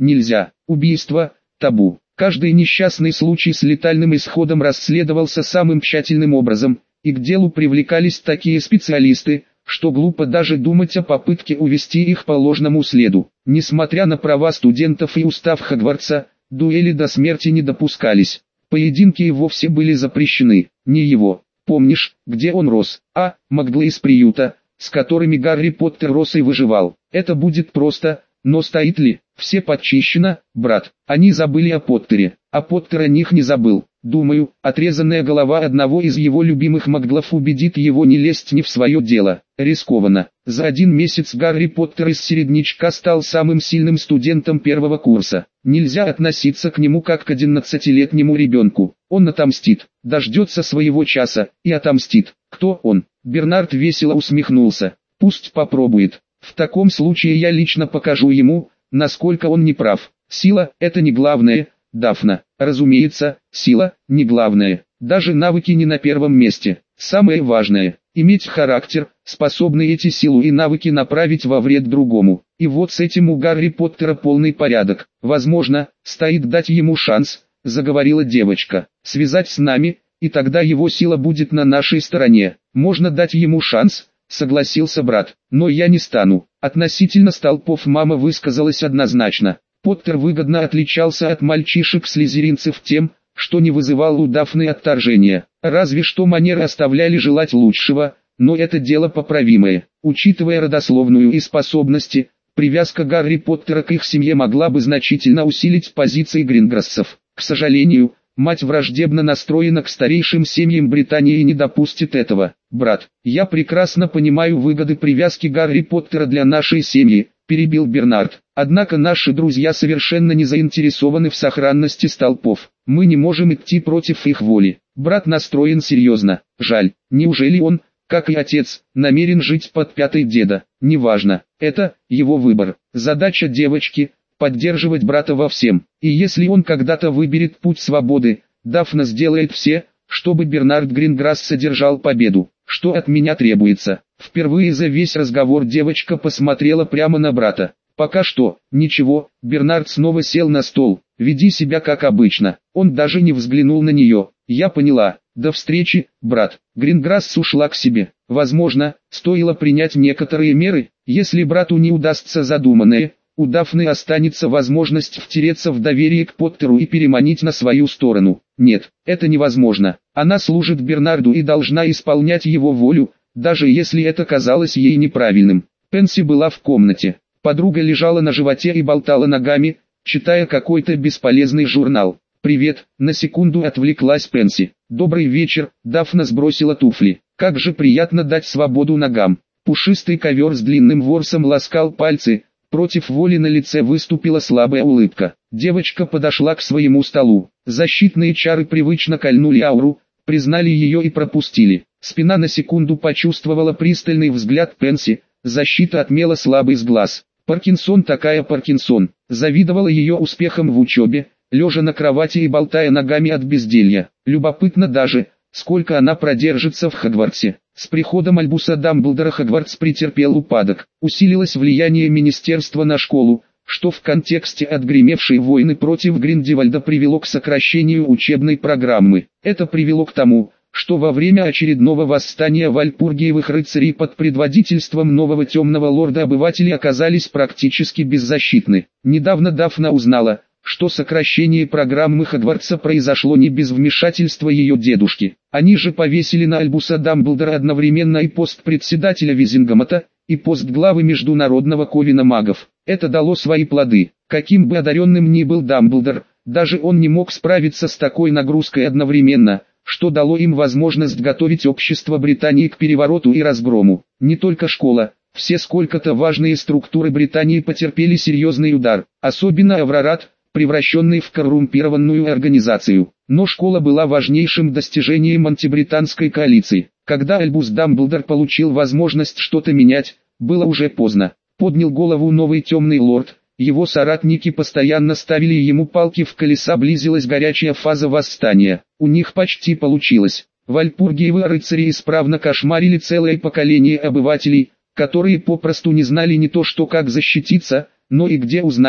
нельзя. Убийство – табу. Каждый несчастный случай с летальным исходом расследовался самым тщательным образом, и к делу привлекались такие специалисты, что глупо даже думать о попытке увести их по ложному следу. Несмотря на права студентов и устав Хогвартса, дуэли до смерти не допускались. Поединки и вовсе были запрещены. Не его. Помнишь, где он рос? Маглы из приюта, с которыми Гарри Поттер рос и выживал. Это будет просто, но стоит ли? Все подчищено, брат. Они забыли о Поттере, а Поттер о них не забыл. Думаю, отрезанная голова одного из его любимых маглов убедит его не лезть не в свое дело. Рискованно. За 1 месяц Гарри Поттер из середнячка стал самым сильным студентом первого курса. Нельзя относиться к нему как к 11-летнему ребенку. Он отомстит, дождется своего часа и отомстит. Кто он? Бернард весело усмехнулся. Пусть попробует. В таком случае я лично покажу ему, насколько он не прав. Сила – это не главное, Дафна. Разумеется, сила – не главное. Даже навыки не на первом месте. Самое важное – иметь характер, способный эти силу и навыки направить во вред другому. И вот с этим у Гарри Поттера полный порядок. Возможно, стоит дать ему шанс, заговорила девочка. Связать с нами, и тогда его сила будет на нашей стороне. Можно дать ему шанс, согласился брат. Но я не стану. Относительно столпов мама высказалась однозначно. Поттер выгодно отличался от мальчишек-слизеринцев тем, что не вызывал у Дафны отторжения. Разве что манеры оставляли желать лучшего, но это дело поправимое. Учитывая родословную и способности, привязка Гарри Поттера к их семье могла бы значительно усилить позиции Гринграссов. К сожалению, мать враждебно настроена к старейшим семьям Британии и не допустит этого. Брат, я прекрасно понимаю выгоды привязки Гарри Поттера для нашей семьи, перебил Бернард. Однако наши друзья совершенно не заинтересованы в сохранности столпов. Мы не можем идти против их воли. Брат настроен серьезно. Жаль, неужели он, как и отец, намерен жить под пятой деда? Неважно, это его выбор. Задача девочки – поддерживать брата во всем. И если он когда-то выберет путь свободы, Дафна сделает все, чтобы Бернард Гринграсс содержал победу. Что от меня требуется? Впервые за весь разговор девочка посмотрела прямо на брата. Пока что, ничего. Бернард снова сел на стол. Веди себя как обычно. Он даже не взглянул на нее. Я поняла. До встречи, брат. Гринграсс ушла к себе. Возможно, стоило принять некоторые меры. Если брату не удастся задуманное, у Дафны останется возможность втереться в доверие к Поттеру и переманить на свою сторону. Нет, это невозможно. Она служит Бернарду и должна исполнять его волю, даже если это казалось ей неправильным. Пенси была в комнате. Подруга лежала на животе и болтала ногами, читая какой-то бесполезный журнал. «Привет», — на секунду отвлеклась Пенси. «Добрый вечер», — Дафна сбросила туфли. «Как же приятно дать свободу ногам». Пушистый ковер с длинным ворсом ласкал пальцы, против воли на лице выступила слабая улыбка. Девочка подошла к своему столу. Защитные чары привычно кольнули ауру, признали ее и пропустили. Спина на секунду почувствовала пристальный взгляд Пенси, защита отмела слабый сглаз. Паркинсон такая Паркинсон, завидовала ее успехам в учебе, лежа на кровати и болтая ногами от безделья. Любопытно даже, сколько она продержится в Хогвартсе. С приходом Альбуса Дамблдора Хогвартс претерпел упадок. Усилилось влияние министерства на школу, что в контексте отгремевшей войны против Гриндевальда привело к сокращению учебной программы. Это привело к тому, что во время очередного восстания вальпургиевых рыцарей под предводительством нового темного лорда обыватели оказались практически беззащитны. Недавно Дафна узнала, что сокращение программы Хогвартса произошло не без вмешательства ее дедушки. Они же повесили на Альбуса Дамблдора одновременно и пост председателя Визингамата, и пост главы Международного ковена магов. Это дало свои плоды. Каким бы одаренным ни был Дамблдор, даже он не мог справиться с такой нагрузкой одновременно, что дало им возможность готовить общество Британии к перевороту и разгрому. Не только школа, все сколько-то важные структуры Британии потерпели серьезный удар, особенно Аврорат, превращенный в коррумпированную организацию. Но школа была важнейшим достижением антибританской коалиции. Когда Альбус Дамблдор получил возможность что-то менять, было уже поздно. Поднял голову новый темный лорд, его соратники постоянно ставили ему палки в колеса, близилась горячая фаза восстания. У них почти получилось. Вальпургиевы рыцари исправно кошмарили целое поколение обывателей, которые попросту не знали не то что как защититься, но и где узнать,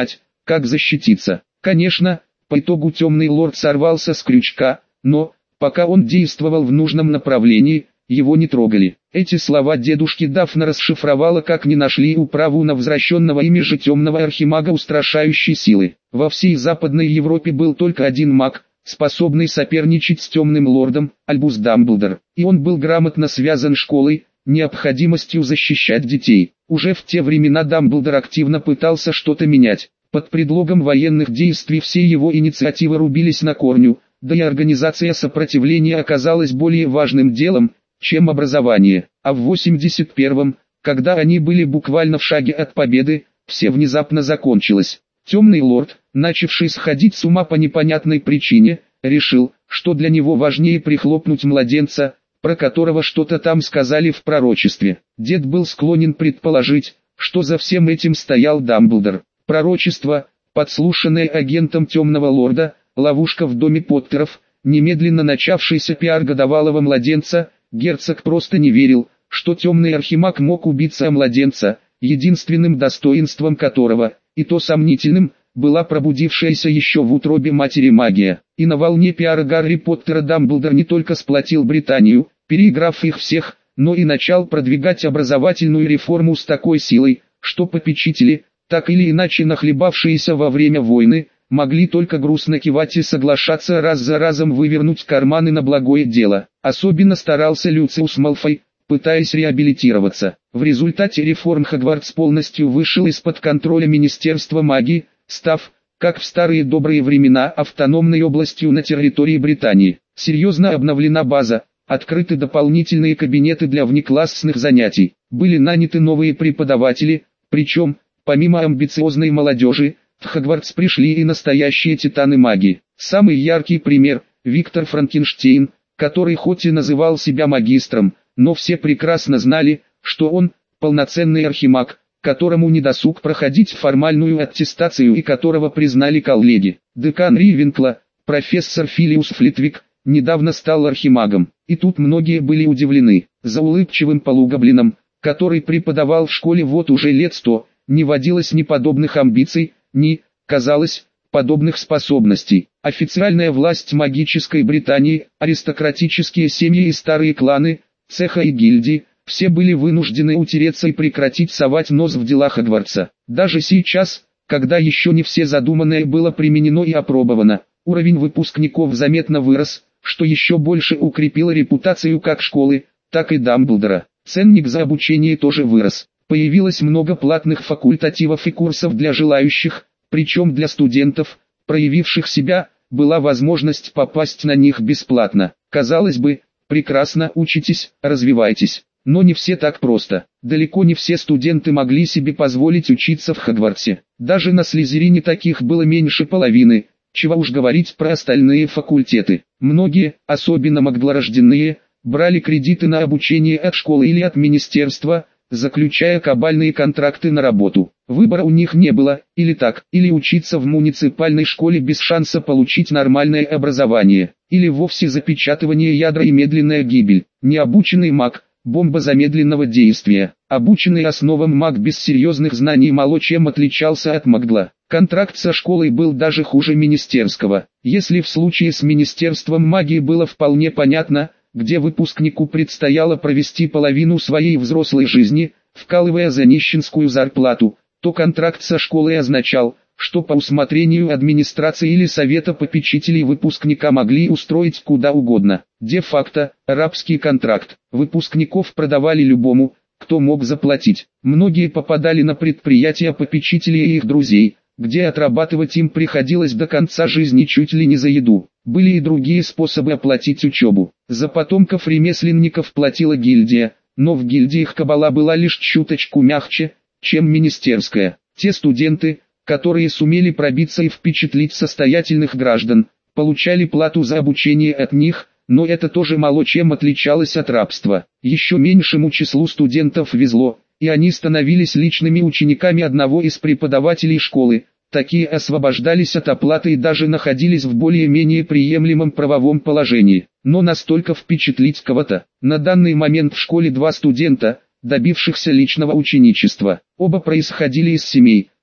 как защититься. Конечно, по итогу темный лорд сорвался с крючка, но, пока он действовал в нужном направлении, его не трогали. Эти слова дедушки Дафна расшифровала, как не нашли управу на возвращенного ими же темного архимага устрашающей силы. Во всей Западной Европе был только один маг, способный соперничать с темным лордом, Альбус Дамблдор. И он был грамотно связан школой, необходимостью защищать детей. Уже в те времена Дамблдор активно пытался что-то менять. Под предлогом военных действий все его инициативы рубились на корню, да и организация сопротивления оказалась более важным делом, чем образование. А в 81-м, когда они были буквально в шаге от победы, все внезапно закончилось. Темный лорд, начавший сходить с ума по непонятной причине, решил, что для него важнее прихлопнуть младенца, про которого что-то там сказали в пророчестве. Дед был склонен предположить, что за всем этим стоял Дамблдор. Пророчество, подслушанное агентом темного лорда, ловушка в доме Поттеров, немедленно начавшийся пиар годовалого младенца. Герцог просто не верил, что темный архимаг мог убиться о младенца, единственным достоинством которого, и то сомнительным, была пробудившаяся еще в утробе матери магия. И на волне пиара Гарри Поттера Дамблдор не только сплотил Британию, переиграв их всех, но и начал продвигать образовательную реформу с такой силой, что попечители, так или иначе нахлебавшиеся во время войны, могли только грустно кивать и соглашаться раз за разом вывернуть карманы на благое дело. Особенно старался Люциус Малфой, пытаясь реабилитироваться. В результате реформ Хогвартс полностью вышел из-под контроля Министерства магии, став, как в старые добрые времена, автономной областью на территории Британии. Серьезно обновлена база, открыты дополнительные кабинеты для внеклассных занятий, были наняты новые преподаватели, причем, помимо амбициозной молодежи, в Хогвартс пришли и настоящие титаны магии. Самый яркий пример – Виктор Франкенштейн, который хоть и называл себя магистром, но все прекрасно знали, что он – полноценный архимаг, которому не досуг проходить формальную аттестацию и которого признали коллеги. Декан Ривенкла, профессор Филиус Флитвик, недавно стал архимагом. И тут многие были удивлены. За улыбчивым полугоблином, который преподавал в школе вот уже лет 100, не водилось ни подобных амбиций, ни, казалось, подобных способностей. Официальная власть магической Британии, аристократические семьи и старые кланы, цеха и гильдии, все были вынуждены утереться и прекратить совать нос в дела Хогвартса. Даже сейчас, когда еще не все задуманное было применено и опробовано, уровень выпускников заметно вырос, что еще больше укрепило репутацию как школы, так и Дамблдора. Ценник за обучение тоже вырос. Появилось много платных факультативов и курсов для желающих, причем для студентов, проявивших себя, была возможность попасть на них бесплатно. Казалось бы, прекрасно учитесь, развивайтесь. Но не все так просто. Далеко не все студенты могли себе позволить учиться в Хогвартсе. Даже на Слизерине таких было меньше половины, чего уж говорить про остальные факультеты. Многие, особенно маглорожденные, брали кредиты на обучение от школы или от министерства, заключая кабальные контракты на работу. Выбора у них не было, или так, или учиться в муниципальной школе без шанса получить нормальное образование, или вовсе запечатывание ядра и медленная гибель. Необученный маг – бомба замедленного действия. Обученный основам маг без серьезных знаний мало чем отличался от магла. Контракт со школой был даже хуже министерского. Если в случае с Министерством магии было вполне понятно, где выпускнику предстояло провести половину своей взрослой жизни, вкалывая за нищенскую зарплату, то контракт со школой означал, что по усмотрению администрации или совета попечителей выпускника могли устроить куда угодно. Де-факто, рабский контракт. Выпускников продавали любому, кто мог заплатить. Многие попадали на предприятия попечителей и их друзей, где отрабатывать им приходилось до конца жизни чуть ли не за еду. Были и другие способы оплатить учебу. За потомков ремесленников платила гильдия, но в гильдиях кабала была лишь чуточку мягче, чем министерская. Те студенты, которые сумели пробиться и впечатлить состоятельных граждан, получали плату за обучение от них, но это тоже мало чем отличалось от рабства. Еще меньшему числу студентов везло, и они становились личными учениками одного из преподавателей школы. Такие освобождались от оплаты и даже находились в более-менее приемлемом правовом положении. Но настолько впечатлить кого-то. На данный момент в школе 2 студента, добившихся личного ученичества. Оба происходили из семей,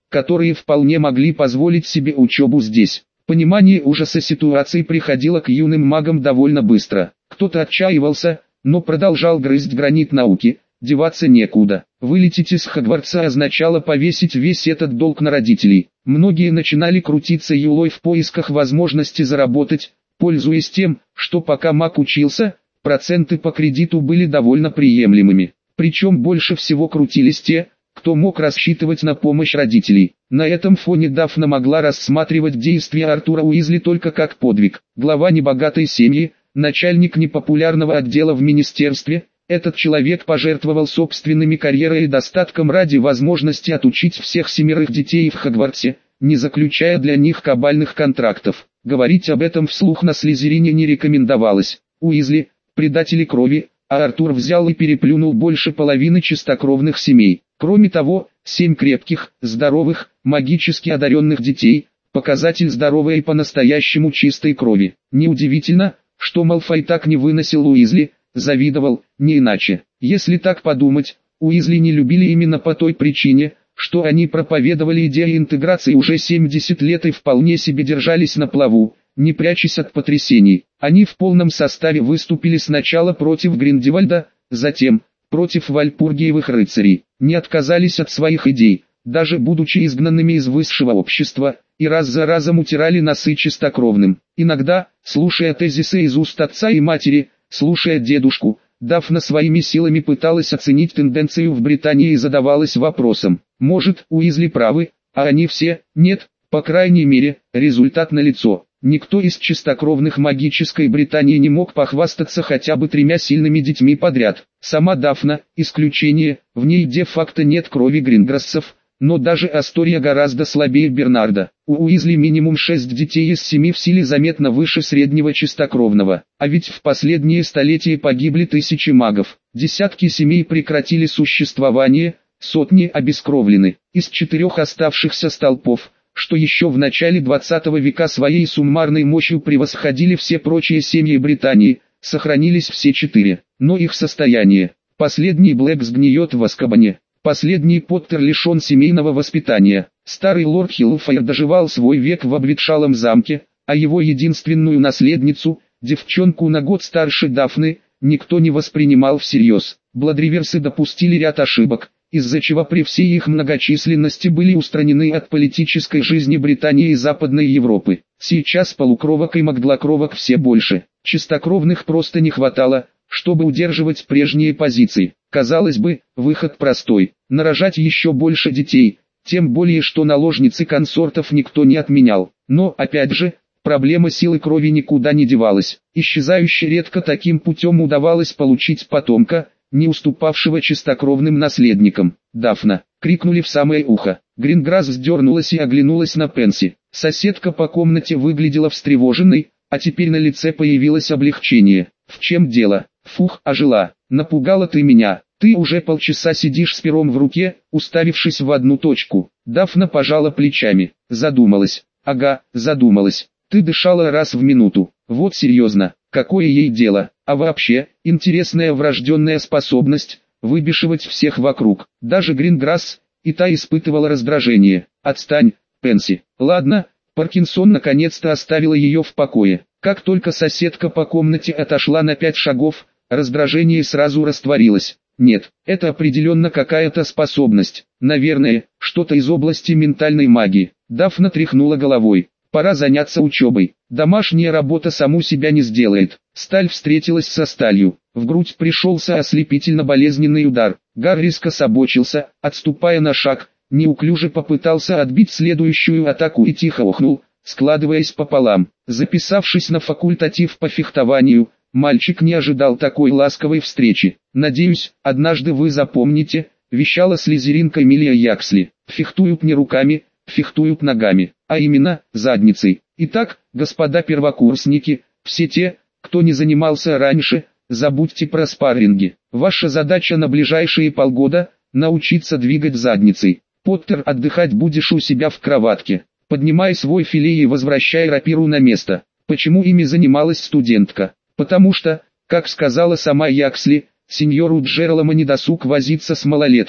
которые вполне могли позволить себе учебу здесь. Понимание ужаса ситуации приходило к юным магам довольно быстро. Кто-то отчаивался, но продолжал грызть гранит науки, деваться некуда. Вылететь из Хогвартса означало повесить весь этот долг на родителей. Многие начинали крутиться юлой в поисках возможности заработать, пользуясь тем, что пока маг учился, проценты по кредиту были довольно приемлемыми. Причем больше всего крутились те, кто мог рассчитывать на помощь родителей. На этом фоне Дафна могла рассматривать действия Артура Уизли только как подвиг. Глава небогатой семьи, начальник непопулярного отдела в министерстве, этот человек пожертвовал собственными карьерой и достатком ради возможности отучить всех 7 детей в Хогвартсе, не заключая для них кабальных контрактов. Говорить об этом вслух на Слизерине не рекомендовалось. Уизли – предатели крови, а Артур взял и переплюнул больше половины чистокровных семей. Кроме того, 7 крепких, здоровых, магически одаренных детей – показатель здоровой и по-настоящему чистой крови. Неудивительно, что Малфой так не выносил Уизли, завидовал, не иначе. Если так подумать, Уизли не любили именно по той причине, что они проповедовали идеи интеграции уже 70 лет и вполне себе держались на плаву, не прячась от потрясений. Они в полном составе выступили сначала против Гриндевальда, затем против вальпургиевых рыцарей, не отказались от своих идей, даже будучи изгнанными из высшего общества, и раз за разом утирали носы чистокровным. Иногда, слушая тезисы из уст отца и матери, слушая дедушку, Дафна своими силами пыталась оценить тенденцию в Британии и задавалась вопросом: может, Уизли правы, а они все? Нет, по крайней мере, результат налицо. Никто из чистокровных магической Британии не мог похвастаться хотя бы 3 сильными детьми подряд. Сама Дафна – исключение, в ней де-факто нет крови Гринграссов, но даже Астория гораздо слабее Бернарда. У Уизли минимум 6 детей из 7 в силе заметно выше среднего чистокровного. А ведь в последние столетия погибли тысячи магов. Десятки семей прекратили существование, сотни обескровлены. Из 4 оставшихся столпов, что еще в начале 20 века своей суммарной мощью превосходили все прочие семьи Британии, сохранились все 4. Но их состояние. Последний Блэк сгниет в Азкабане. Последний Поттер лишен семейного воспитания. Старый лорд Хиллфайр доживал свой век в обветшалом замке, а его единственную наследницу, девчонку на год старше Дафны, никто не воспринимал всерьез. Бладриверсы допустили ряд ошибок, из-за чего при всей их многочисленности были устранены от политической жизни Британии и Западной Европы. Сейчас полукровок и магдлокровок все больше. Чистокровных просто не хватало, чтобы удерживать прежние позиции. Казалось бы, выход простой – нарожать еще больше детей, тем более что наложницы консортов никто не отменял. Но, опять же, проблема силы крови никуда не девалась. Исчезающе редко таким путем удавалось получить потомка, не уступавшего чистокровным наследникам. «Дафна!» — крикнули в самое ухо. Гринграсс сдернулась и оглянулась на Пенси. Соседка по комнате выглядела встревоженной, а теперь на лице появилось облегчение. «В чем дело? Фух, ожила. Напугала ты меня. Ты уже полчаса сидишь с пером в руке, уставившись в одну точку». Дафна пожала плечами. Задумалась. «Ага, задумалась. Ты дышала раз в минуту. Вот серьезно, какое ей дело? А вообще, интересная врожденная способность – выбешивать всех вокруг. Даже Гринграсс, и та испытывала раздражение. Отстань, Пенси. Ладно». Паркинсон наконец-то оставила ее в покое. Как только соседка по комнате отошла на 5 шагов, раздражение сразу растворилось. Нет, это определенно какая-то способность. Наверное, что-то из области ментальной магии. Дафна тряхнула головой. Пора заняться учебой. Домашняя работа саму себя не сделает. Сталь встретилась со сталью. В грудь пришелся ослепительно болезненный удар. Гарри скособочился, отступая на шаг, неуклюже попытался отбить следующую атаку и тихо охнул, складываясь пополам. Записавшись на факультатив по фехтованию, мальчик не ожидал такой ласковой встречи. «Надеюсь, однажды вы запомните», — вещала слизеринка Эмилия Яксли. «Фехтуют не руками, фехтуют ногами, а именно, задницей. Итак, господа первокурсники, все те, кто не занимался раньше, забудьте про спарринги. Ваша задача на ближайшие полгода — научиться двигать задницей. Поттер, отдыхать будешь у себя в кроватке. Поднимай свой филе и возвращай рапиру на место». Почему ими занималась студентка? Потому что, как сказала сама Яксли, сеньору Джералому недосуг возиться с малолетками.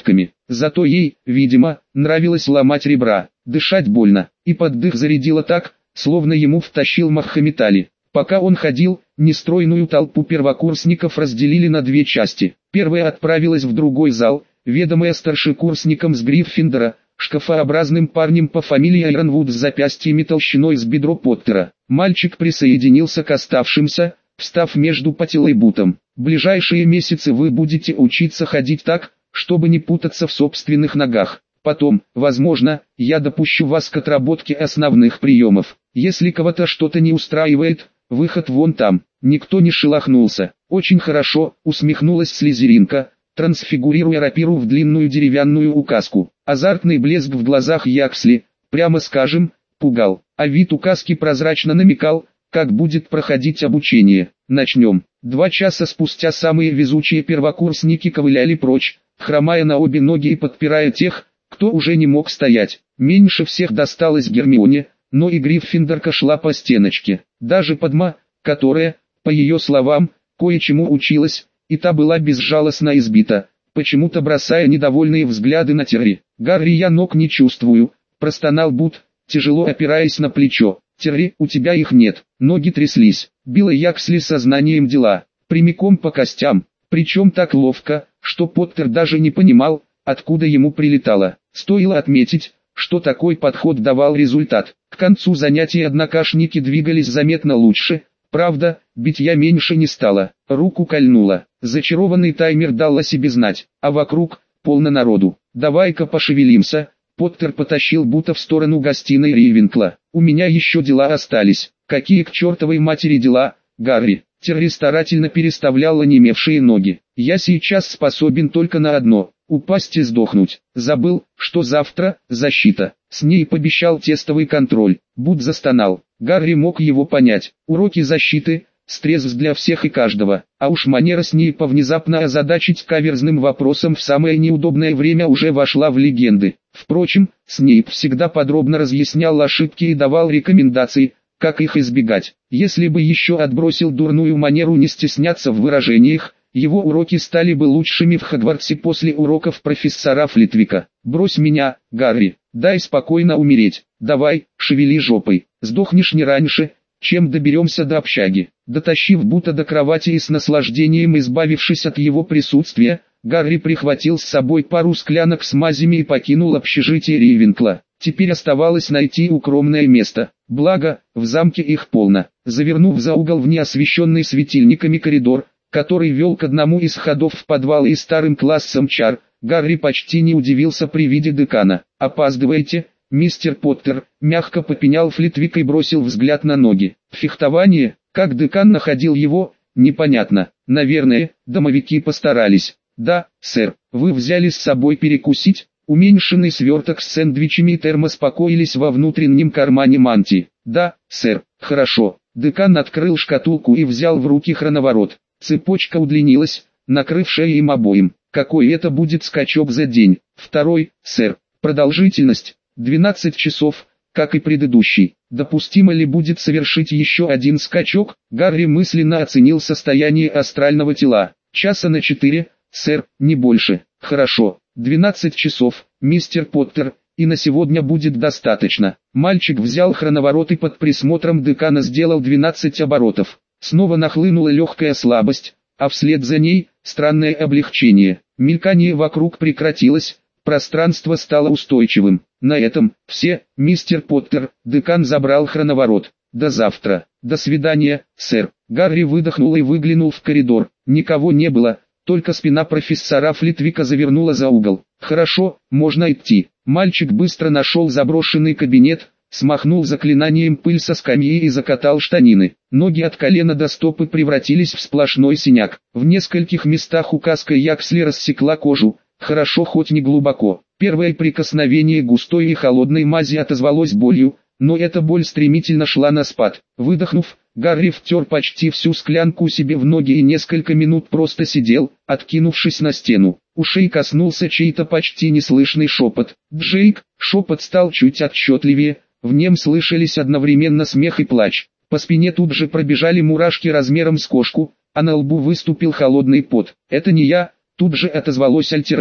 Зато ей, видимо, нравилось ломать ребра, дышать больно, и под дых зарядило так, словно ему втащил Мохаммед Али. Пока он ходил, нестройную толпу первокурсников разделили на две части. Первая отправилась в другой зал, ведомая старшекурсником с Гриффиндора, шкафообразным парнем по фамилии Айронвуд с запястьями толщиной с бедро Поттера. Мальчик присоединился к оставшимся, встав между Паттил и Бутом. Ближайшие месяцы вы будете учиться ходить так, чтобы не путаться в собственных ногах. Потом, возможно, я допущу вас к отработке основных приемов. Если кого-то что-то не устраивает, выход вон там. Никто не шелохнулся. Очень хорошо, усмехнулась Слизеринка, трансфигурируя рапиру в длинную деревянную указку. Азартный блеск в глазах Яксли, прямо скажем, пугал. А вид указки прозрачно намекал, как будет проходить обучение. Начнем. 2 часа спустя самые везучие первокурсники ковыляли прочь, хромая на обе ноги и подпирая тех, кто уже не мог стоять. Меньше всех досталось Гермионе, но и Гриффиндорка шла по стеночке. Даже Падма, которая, по ее словам, кое-чему училась, и та была безжалостно избита, почему-то бросая недовольные взгляды на Терри. «Гарри, я ног не чувствую», – простонал Бут, тяжело опираясь на плечо. «Терри, у тебя их нет». Ноги тряслись. Била Яксли сознанием дела, прямиком по костям, причем так ловко, что Поттер даже не понимал, откуда ему прилетало. Стоило отметить, что такой подход давал результат. К концу занятий однокашники двигались заметно лучше, правда, битья меньше не стало. Руку кольнуло. Зачарованный таймер дал о себе знать, а вокруг полно народу. «Давай-ка пошевелимся». Поттер потащил Бута в сторону гостиной Рейвенкла. «У меня еще дела остались». «Какие к чертовой матери дела, Гарри?» Терри старательно переставлял онемевшие ноги. «Я сейчас способен только на одно – упасть и сдохнуть. Забыл, что завтра – защита». С ней пообещал тестовый контроль. Бут застонал. Гарри мог его понять. Уроки защиты – стресс для всех и каждого. А уж манера с ней повнезапно озадачить каверзным вопросом в самое неудобное время уже вошла в легенды. Впрочем, Снейп всегда подробно разъяснял ошибки и давал рекомендации, как их избегать. Если бы еще отбросил дурную манеру не стесняться в выражениях, его уроки стали бы лучшими в Хогвартсе после уроков профессора Флитвика. «Брось меня, Гарри, дай спокойно умереть. Давай, шевели жопой. Сдохнешь не раньше, чем доберемся до общаги». Дотащив Бута до кровати и с наслаждением избавившись от его присутствия, Гарри прихватил с собой пару склянок с мазями и покинул общежитие Рейвенкла. Теперь оставалось найти укромное место. Благо, в замке их полно. Завернув за угол в неосвещенный светильниками коридор, который вел к одному из ходов в подвал и старым классом чар, Гарри почти не удивился при виде декана. «Опаздываете, мистер Поттер», — мягко попенял Флитвик и бросил взгляд на ноги. Фехтование, как декан находил его, непонятно. Наверное, домовики постарались. «Да, сэр, вы взяли с собой перекусить?» Уменьшенный сверток с сэндвичами и термос покоились во внутреннем кармане мантии. «Да, сэр, хорошо». Декан открыл шкатулку и взял в руки хроноворот. Цепочка удлинилась, накрывшая им обоим. «Какой это будет скачок за день?» «2, сэр. Продолжительность 12 часов, как и предыдущий». «Допустимо ли будет совершить еще один скачок?» Гарри мысленно оценил состояние астрального тела. «Часа на 4, сэр, не больше». «Хорошо. 12 часов, мистер Поттер, и на сегодня будет достаточно». Мальчик взял хроноворот и под присмотром декана сделал 12 оборотов. Снова нахлынула легкая слабость, а вслед за ней – странное облегчение. Мелькание вокруг прекратилось, пространство стало устойчивым. «На этом все, мистер Поттер». Декан забрал хроноворот. «До завтра». «До свидания, сэр». Гарри выдохнул и выглянул в коридор. Никого не было. Только спина профессора Флитвика завернула за угол. «Хорошо, можно идти». Мальчик быстро нашел заброшенный кабинет, смахнул заклинанием пыль со скамьи и закатал штанины. Ноги от колена до стопы превратились в сплошной синяк. В нескольких местах указка Яксли рассекла кожу, хорошо хоть не глубоко. Первое прикосновение густой и холодной мази отозвалось болью, но эта боль стремительно шла на спад. Выдохнув, Гарри втер почти всю склянку себе в ноги и несколько минут просто сидел, откинувшись на стену. Ушей коснулся чей-то почти неслышный шепот. «Джейк!» Шепот стал чуть отчетливее, в нем слышались одновременно смех и плач. По спине тут же пробежали мурашки размером с кошку, а на лбу выступил холодный пот. «Это не я!» Тут же отозвалось альтер-эго.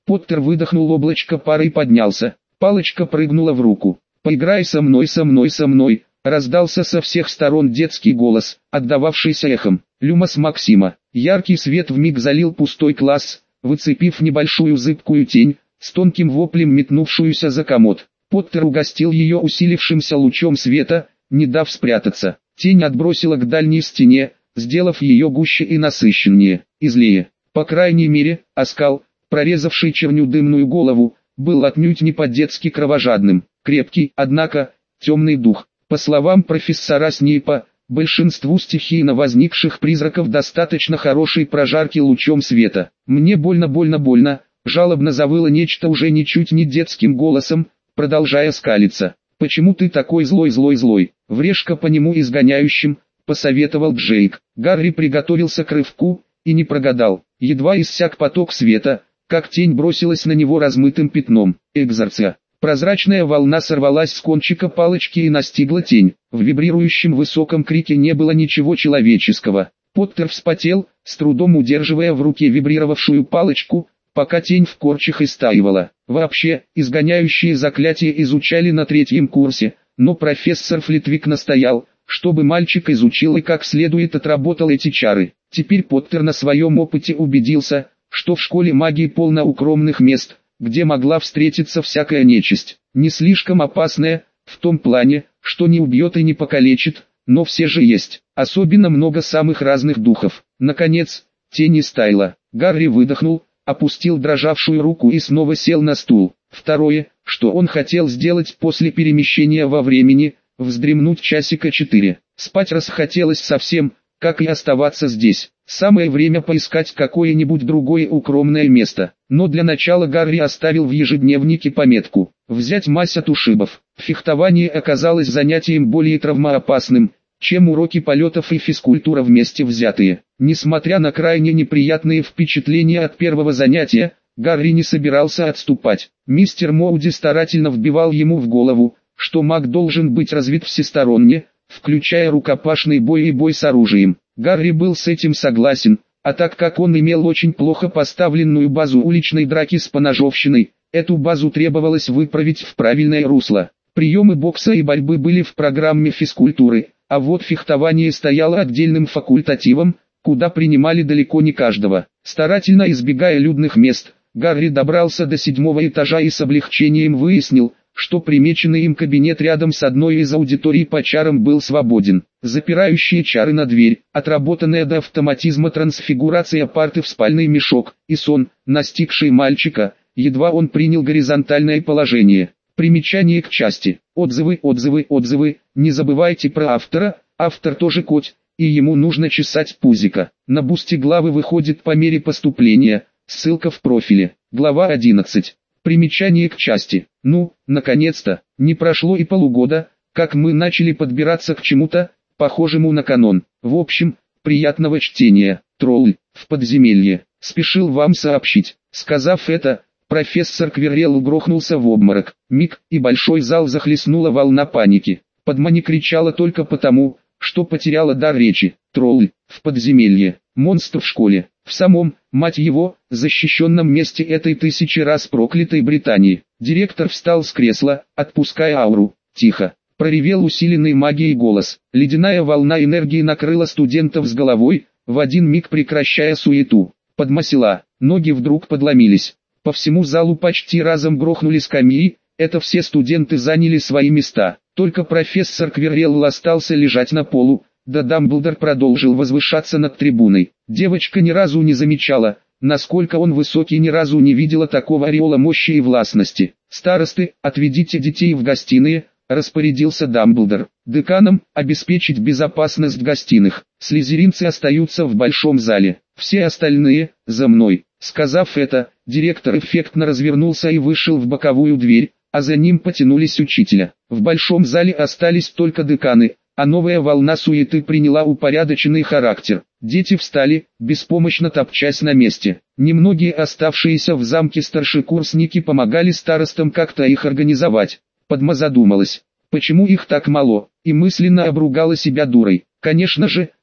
Поттер выдохнул облачко пара и поднялся. Палочка прыгнула в руку. «Поиграй со мной, со мной, со мной!» Раздался со всех сторон детский голос, отдававшийся эхом. «Люмос Максима!» Яркий свет вмиг залил пустой класс, выцепив небольшую зыбкую тень, с тонким воплем метнувшуюся за комод. Поттер угостил ее усилившимся лучом света, не дав спрятаться. Тень отбросила к дальней стене, сделав ее гуще и насыщеннее, и злее. По крайней мере, оскал, прорезавший черню дымную голову, был отнюдь не по-детски кровожадным. Крепкий, однако, темный дух. По словам профессора Снейпа, большинству стихийно возникших призраков достаточно хорошей прожарки лучом света. «Мне больно, больно, больно», жалобно завыло нечто уже ничуть не детским голосом, продолжая скалиться. «Почему ты такой злой, злой, злой? Врежь-ка по нему изгоняющим», посоветовал Джейк. Гарри приготовился к рывку, и не прогадал. Едва иссяк поток света, как тень бросилась на него размытым пятном. Экзорция. Прозрачная волна сорвалась с кончика палочки и настигла тень. В вибрирующем высоком крике не было ничего человеческого. Поттер вспотел, с трудом удерживая в руке вибрировавшую палочку, пока тень в корчах истаивала. Вообще, изгоняющие заклятия изучали на 3-м курсе, но профессор Флитвик настоял, чтобы мальчик изучил и как следует отработал эти чары. Теперь Поттер на своем опыте убедился, что в школе магии полно укромных мест, где могла встретиться всякая нечисть. Не слишком опасная, в том плане, что не убьет и не покалечит, но все же есть. Особенно много самых разных духов. Наконец, тень истаяла. Гарри выдохнул, опустил дрожавшую руку и снова сел на стул. Второе, что он хотел сделать после перемещения во времени, вздремнуть часика 4. Спать расхотелось совсем, как и оставаться здесь. Самое время поискать какое-нибудь другое укромное место. Но для начала Гарри оставил в ежедневнике пометку «Взять мазь от ушибов». Фехтование оказалось занятием более травмоопасным, чем уроки полетов и физкультура вместе взятые. Несмотря на крайне неприятные впечатления от первого занятия, Гарри не собирался отступать. Мистер Моуди старательно вбивал ему в голову, что маг должен быть развит всесторонне, включая рукопашный бой и бой с оружием. Гарри был с этим согласен, а так как он имел очень плохо поставленную базу уличной драки с поножовщиной, эту базу требовалось выправить в правильное русло. Приемы бокса и борьбы были в программе физкультуры, а вот фехтование стояло отдельным факультативом, куда принимали далеко не каждого. Старательно избегая людных мест, Гарри добрался до 7-го этажа и с облегчением выяснил, что примеченный им кабинет рядом с одной из аудиторий по чарам был свободен. Запирающие чары на дверь, отработанная до автоматизма трансфигурация парты в спальный мешок, и сон, настигший мальчика, едва он принял горизонтальное положение. Примечание к части. Отзывы, отзывы, отзывы. Не забывайте про автора, автор тоже кот, и ему нужно чесать пузико. На бусте главы выходит по мере поступления, ссылка в профиле. Глава 11. Примечание к части. Ну, наконец-то, не прошло и полугода, как мы начали подбираться к чему-то, похожему на канон. В общем, приятного чтения. Тролль, в подземелье. Спешил вам сообщить. Сказав это, профессор Квиррелл грохнулся в обморок. Миг, и большой зал захлестнула волна паники. Падма не кричала только потому, что потеряла дар речи. Тролль, в подземелье. Монстр в школе. В самом, мать его, защищенном месте этой 1000 раз проклятой Британии. Директор встал с кресла, отпуская ауру. Тихо. Проревел усиленный магией голос. Ледяная волна энергии накрыла студентов с головой, в один миг прекращая суету. Падма села. Ноги вдруг подломились. По всему залу почти разом грохнули скамьи, это все студенты заняли свои места. Только профессор Квиррелл остался лежать на полу, да Дамблдор продолжил возвышаться над трибуной. Девочка ни разу не замечала, насколько он высокий, ни разу не видела такого ореола мощи и властности. «Старосты, отведите детей в гостиные», — распорядился Дамблдор. «Деканам обеспечить безопасность гостиных. Слизеринцы остаются в большом зале. Все остальные, за мной». Сказав это, директор эффектно развернулся и вышел в боковую дверь, а за ним потянулись учителя. В большом зале остались только деканы, а новая волна суеты приняла упорядоченный характер. Дети встали, беспомощно топчась на месте. Немногие оставшиеся в замке старшекурсники помогали старостам как-то их организовать. Падма задумалась, почему их так мало, и мысленно обругала себя дурой. Конечно же,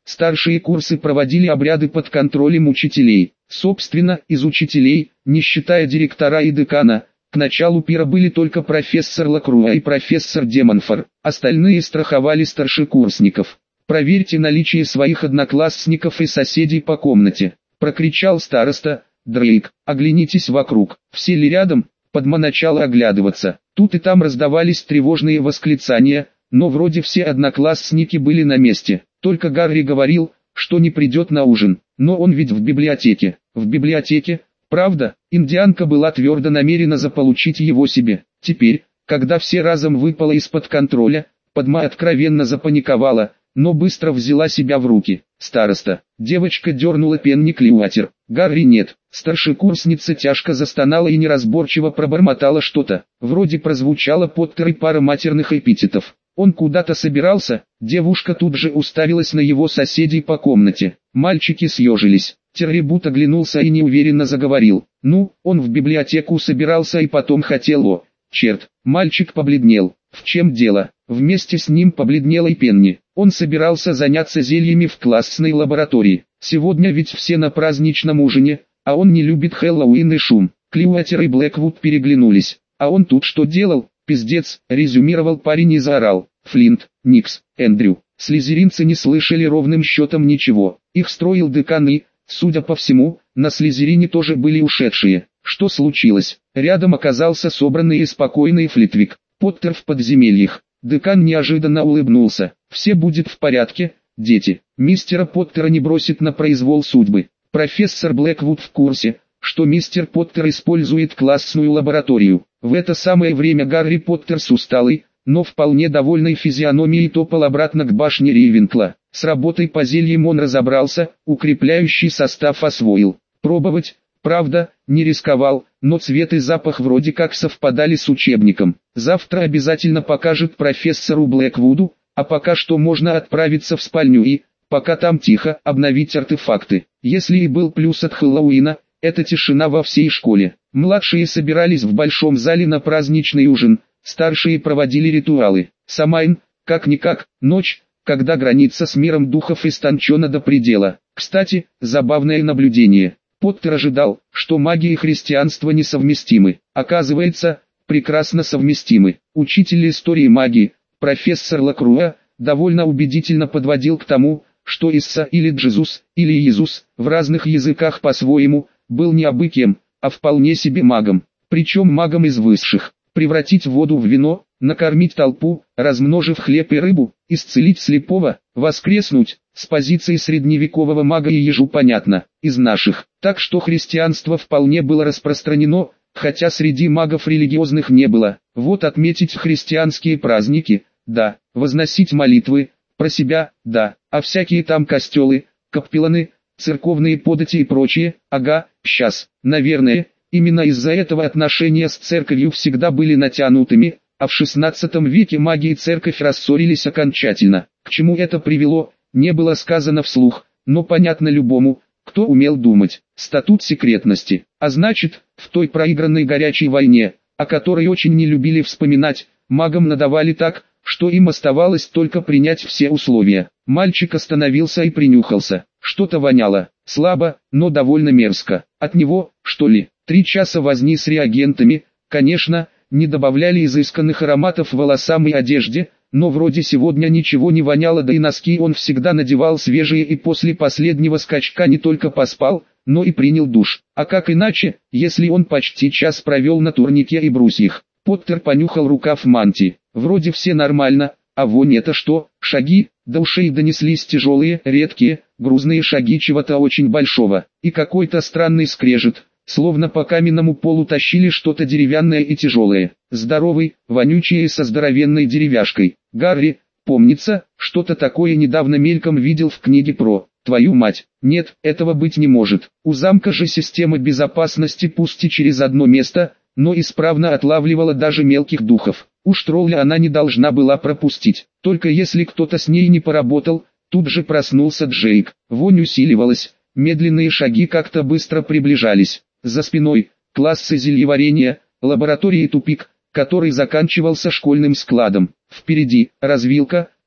Старшие курсы проводили обряды под контролем учителей. Собственно, из учителей, не считая директора и декана, к началу пира были только профессор Лакруа и профессор Демонфор, остальные страховали старшекурсников. «Проверьте наличие своих одноклассников и соседей по комнате», — прокричал староста. «Дрейк, оглянитесь вокруг, все ли рядом?» Подма начала оглядываться. Тут и там раздавались тревожные восклицания, но вроде все одноклассники были на месте. Только Гарри говорил, что не придет на ужин, но он ведь в библиотеке. В библиотеке, правда, индианка была твердо намерена заполучить его себе. Теперь, когда все разом выпало из-под контроля, Падма откровенно запаниковала, но быстро взяла себя в руки. «Староста!» Девочка дернула Пенни Клиуатер. Гарри нет. Старшекурсница тяжко застонала и неразборчиво пробормотала что-то. Вроде прозвучало Поттер и пара матерных эпитетов. Он куда-то собирался, девушка тут же уставилась на его соседей по комнате. Мальчики съежились. Террибут оглянулся и неуверенно заговорил. «Ну, он в библиотеку собирался и потом хотел Черт!» Мальчик побледнел. «В чем дело?» Вместе с ним побледнела и Пенни. Он собирался заняться зельями в классной лаборатории. Сегодня ведь все на праздничном ужине, а он не любит Хэллоуин и шум. Клиуатер и Блэквуд переглянулись. «А он тут что делал?» «Пиздец», резюмировал парень и заорал. «Флинт, Никс, Эндрю». Слизеринцы не слышали ровным счетом ничего. Их строил декан и, судя по всему, на Слизерине тоже были ушедшие. Что случилось? Рядом оказался собранный и спокойный Флитвик. Поттер в подземельях. Декан неожиданно улыбнулся. «Все будет в порядке, дети. Мистера Поттера не бросит на произвол судьбы. Профессор Блэквуд в курсе, что мистер Поттер использует классную лабораторию». В это самое время Гарри Поттер с усталой, но вполне довольной физиономией топал обратно к башне Рейвенкла. С работой по зельям он разобрался, укрепляющий состав освоил. Пробовать, правда, не рисковал, но цвет и запах вроде как совпадали с учебником. Завтра обязательно покажет профессору Блэквуду, а пока что можно отправиться в спальню и, пока там тихо, обновить артефакты. Если и был плюс от Хэллоуина, это тишина во всей школе. Младшие собирались в большом зале на праздничный ужин, старшие проводили ритуалы. Самайн, как-никак, ночь, когда граница с миром духов истончена до предела. Кстати, забавное наблюдение. Поттер ожидал, что магия и христианство несовместимы. Оказывается, прекрасно совместимы. Учитель истории магии, профессор Лакруа, довольно убедительно подводил к тому, что Исса или Джезус, или Иисус, в разных языках по-своему, был не абы кем, а вполне себе магом. Причем магом из высших. Превратить воду в вино, накормить толпу, размножив хлеб и рыбу, исцелить слепого, воскреснуть, с позиции средневекового мага и ежу понятно, из наших. Так что христианство вполне было распространено, хотя среди магов религиозных не было. Вот отметить христианские праздники, да, возносить молитвы, про себя, да, а всякие там костелы, капелланы, церковные подати и прочее, ага, сейчас, наверное, именно из-за этого отношения с церковью всегда были натянутыми, а в XVI веке маги и церковь рассорились окончательно. К чему это привело, не было сказано вслух, но понятно любому, кто умел думать. Статут секретности, а значит, в той проигранной горячей войне, о которой очень не любили вспоминать, магам надавали так, что им оставалось только принять все условия. Мальчик остановился и принюхался. Что-то воняло, слабо, но довольно мерзко. От него, что ли? 3 часа возни с реагентами, конечно, не добавляли изысканных ароматов волосам и одежде, но вроде сегодня ничего не воняло, да и носки он всегда надевал свежие и после последнего скачка не только поспал, но и принял душ. А как иначе, если он почти час провел на турнике и брусьях? Поттер понюхал рукав мантии. Вроде все нормально, а вонь это что? Шаги, до ушей донеслись тяжелые, редкие, грузные шаги чего-то очень большого, и какой-то странный скрежет, словно по каменному полу тащили что-то деревянное и тяжелое. Здоровый, вонючий и со здоровенной деревяшкой. Гарри, помнится, что-то такое недавно мельком видел в книге про «Твою мать». Нет, этого быть не может. У замка же система безопасности пусть и через одно место, но исправно отлавливала даже мелких духов. Уж тролля она не должна была пропустить. Только если кто-то с ней не поработал, тут же проснулся Джейк. Вонь усиливалась, медленные шаги как-то быстро приближались. За спиной, классы зельеварения, лаборатории тупик, который заканчивался школьным складом. Впереди, развилка,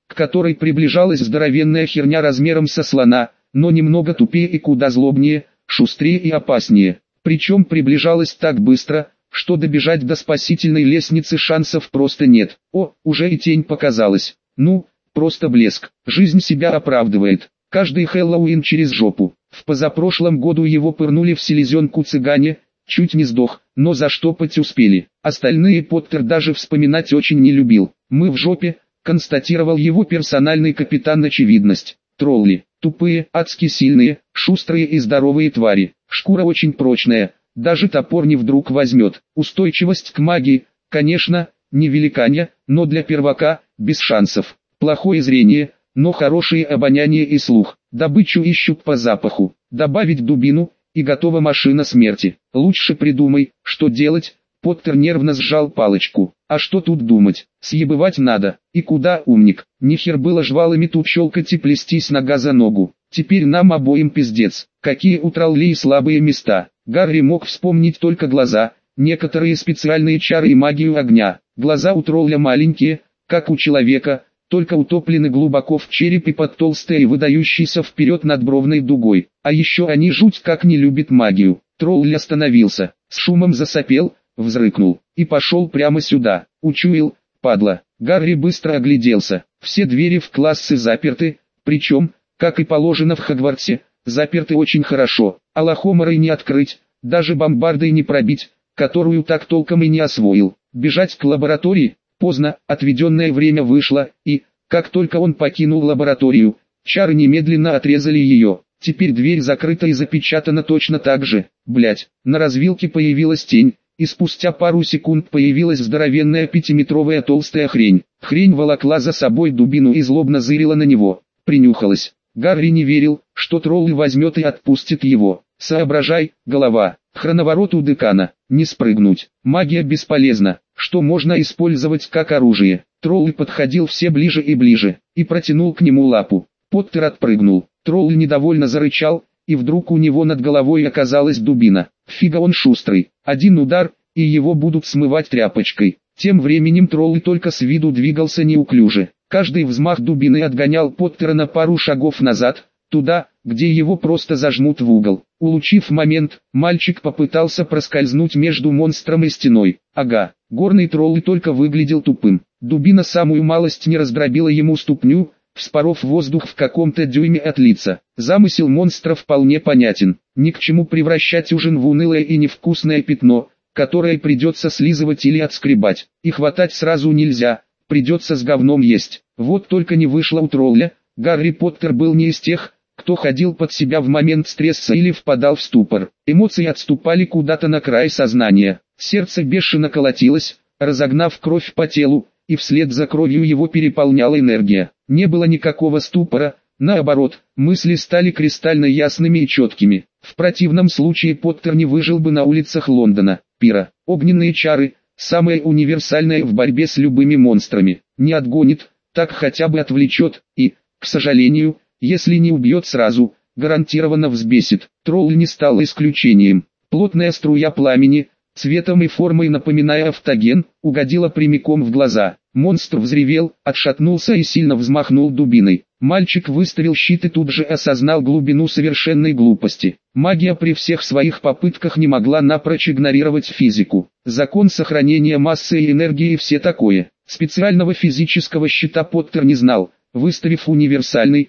к которой приближалась здоровенная херня размером со слона, но немного тупее и куда злобнее, шустрее и опаснее. Причем приближалась так быстро, что добежать до спасительной лестницы шансов просто нет. О, уже и тень показалась. Ну, просто блеск. Жизнь себя оправдывает. Каждый Хэллоуин через жопу. В позапрошлом году его пырнули в селезенку цыгане, чуть не сдох, но заштопать успели. Остальные Поттер даже вспоминать очень не любил. «Мы в жопе», констатировал его персональный капитан очевидность. Тролли. Тупые, адски сильные, шустрые и здоровые твари. Шкура очень прочная, даже топор не вдруг возьмет. Устойчивость к магии, конечно, не великанья, но для первака, без шансов. Плохое зрение, но хорошее обоняние и слух. Добычу ищут по запаху. Добавить дубину, и готова машина смерти. Лучше придумай, что делать. Поттер нервно сжал палочку. А что тут думать? Съебывать надо. И куда, умник? Нихер было жвалами тут щелкать и плестись нога за ногу. Теперь нам обоим пиздец. Какие у троллей слабые места. Гарри мог вспомнить только глаза, некоторые специальные чары и магию огня. Глаза у тролля маленькие, как у человека, только утоплены глубоко в череп и под толстой и выдающейся вперед надбровной дугой. А еще они жуть как не любят магию. Тролль остановился, с шумом засопел, взрыкнул и пошел прямо сюда. Учуял, падла. Гарри быстро огляделся. Все двери в классы заперты, причем, как и положено в Хогвартсе, заперты очень хорошо. А лохоморой не открыть, даже бомбардой не пробить, которую так толком и не освоил. Бежать к лаборатории? Поздно, отведенное время вышло, и, как только он покинул лабораторию, чары немедленно отрезали ее. Теперь дверь закрыта и запечатана точно так же. Блять, на развилке появилась тень, и спустя пару секунд появилась здоровенная 5-метровая толстая хрень. Хрень волокла за собой дубину и злобно зырила на него. Принюхалась. Гарри не верил, что тролль возьмет и отпустит его. Соображай, голова. Хроноворот у декана. Не спрыгнуть. Магия бесполезна. Что можно использовать как оружие? Тролль подходил все ближе и ближе, и протянул к нему лапу. Поттер отпрыгнул. Тролль недовольно зарычал, и вдруг у него над головой оказалась дубина. Фига он шустрый. Один удар, и его будут смывать тряпочкой. Тем временем тролль только с виду двигался неуклюже. Каждый взмах дубины отгонял Поттера на пару шагов назад, туда, где его просто зажмут в угол. Улучив момент, мальчик попытался проскользнуть между монстром и стеной. Ага, горный тролль только выглядел тупым. Дубина самую малость не раздробила ему ступню, вспоров воздух в каком-то дюйме от лица. Замысел монстра вполне понятен. Ни к чему превращать ужин в унылое и невкусное пятно, которое придется слизывать или отскребать. И хватать сразу нельзя, придется с говном есть. Вот только не вышло у тролля. Гарри Поттер был не из тех, кто ходил под себя в момент стресса или впадал в ступор. Эмоции отступали куда-то на край сознания. Сердце бешено колотилось, разогнав кровь по телу, и вслед за кровью его переполняла энергия. Не было никакого ступора, наоборот, мысли стали кристально ясными и четкими. В противном случае Поттер не выжил бы на улицах Лондона. Пира. Огненные чары, самое универсальное в борьбе с любыми монстрами. Не отгонит, так хотя бы отвлечет, и, к сожалению, если не убьет сразу, гарантированно взбесит. Тролль не стал исключением. Плотная струя пламени, цветом и формой напоминая автоген, угодила прямиком в глаза. Монстр взревел, отшатнулся и сильно взмахнул дубиной. Мальчик выставил щит и тут же осознал глубину совершенной глупости. Магия при всех своих попытках не могла напрочь игнорировать физику. Закон сохранения массы и энергии и все такое. Специального физического щита Поттер не знал, выставив универсальный,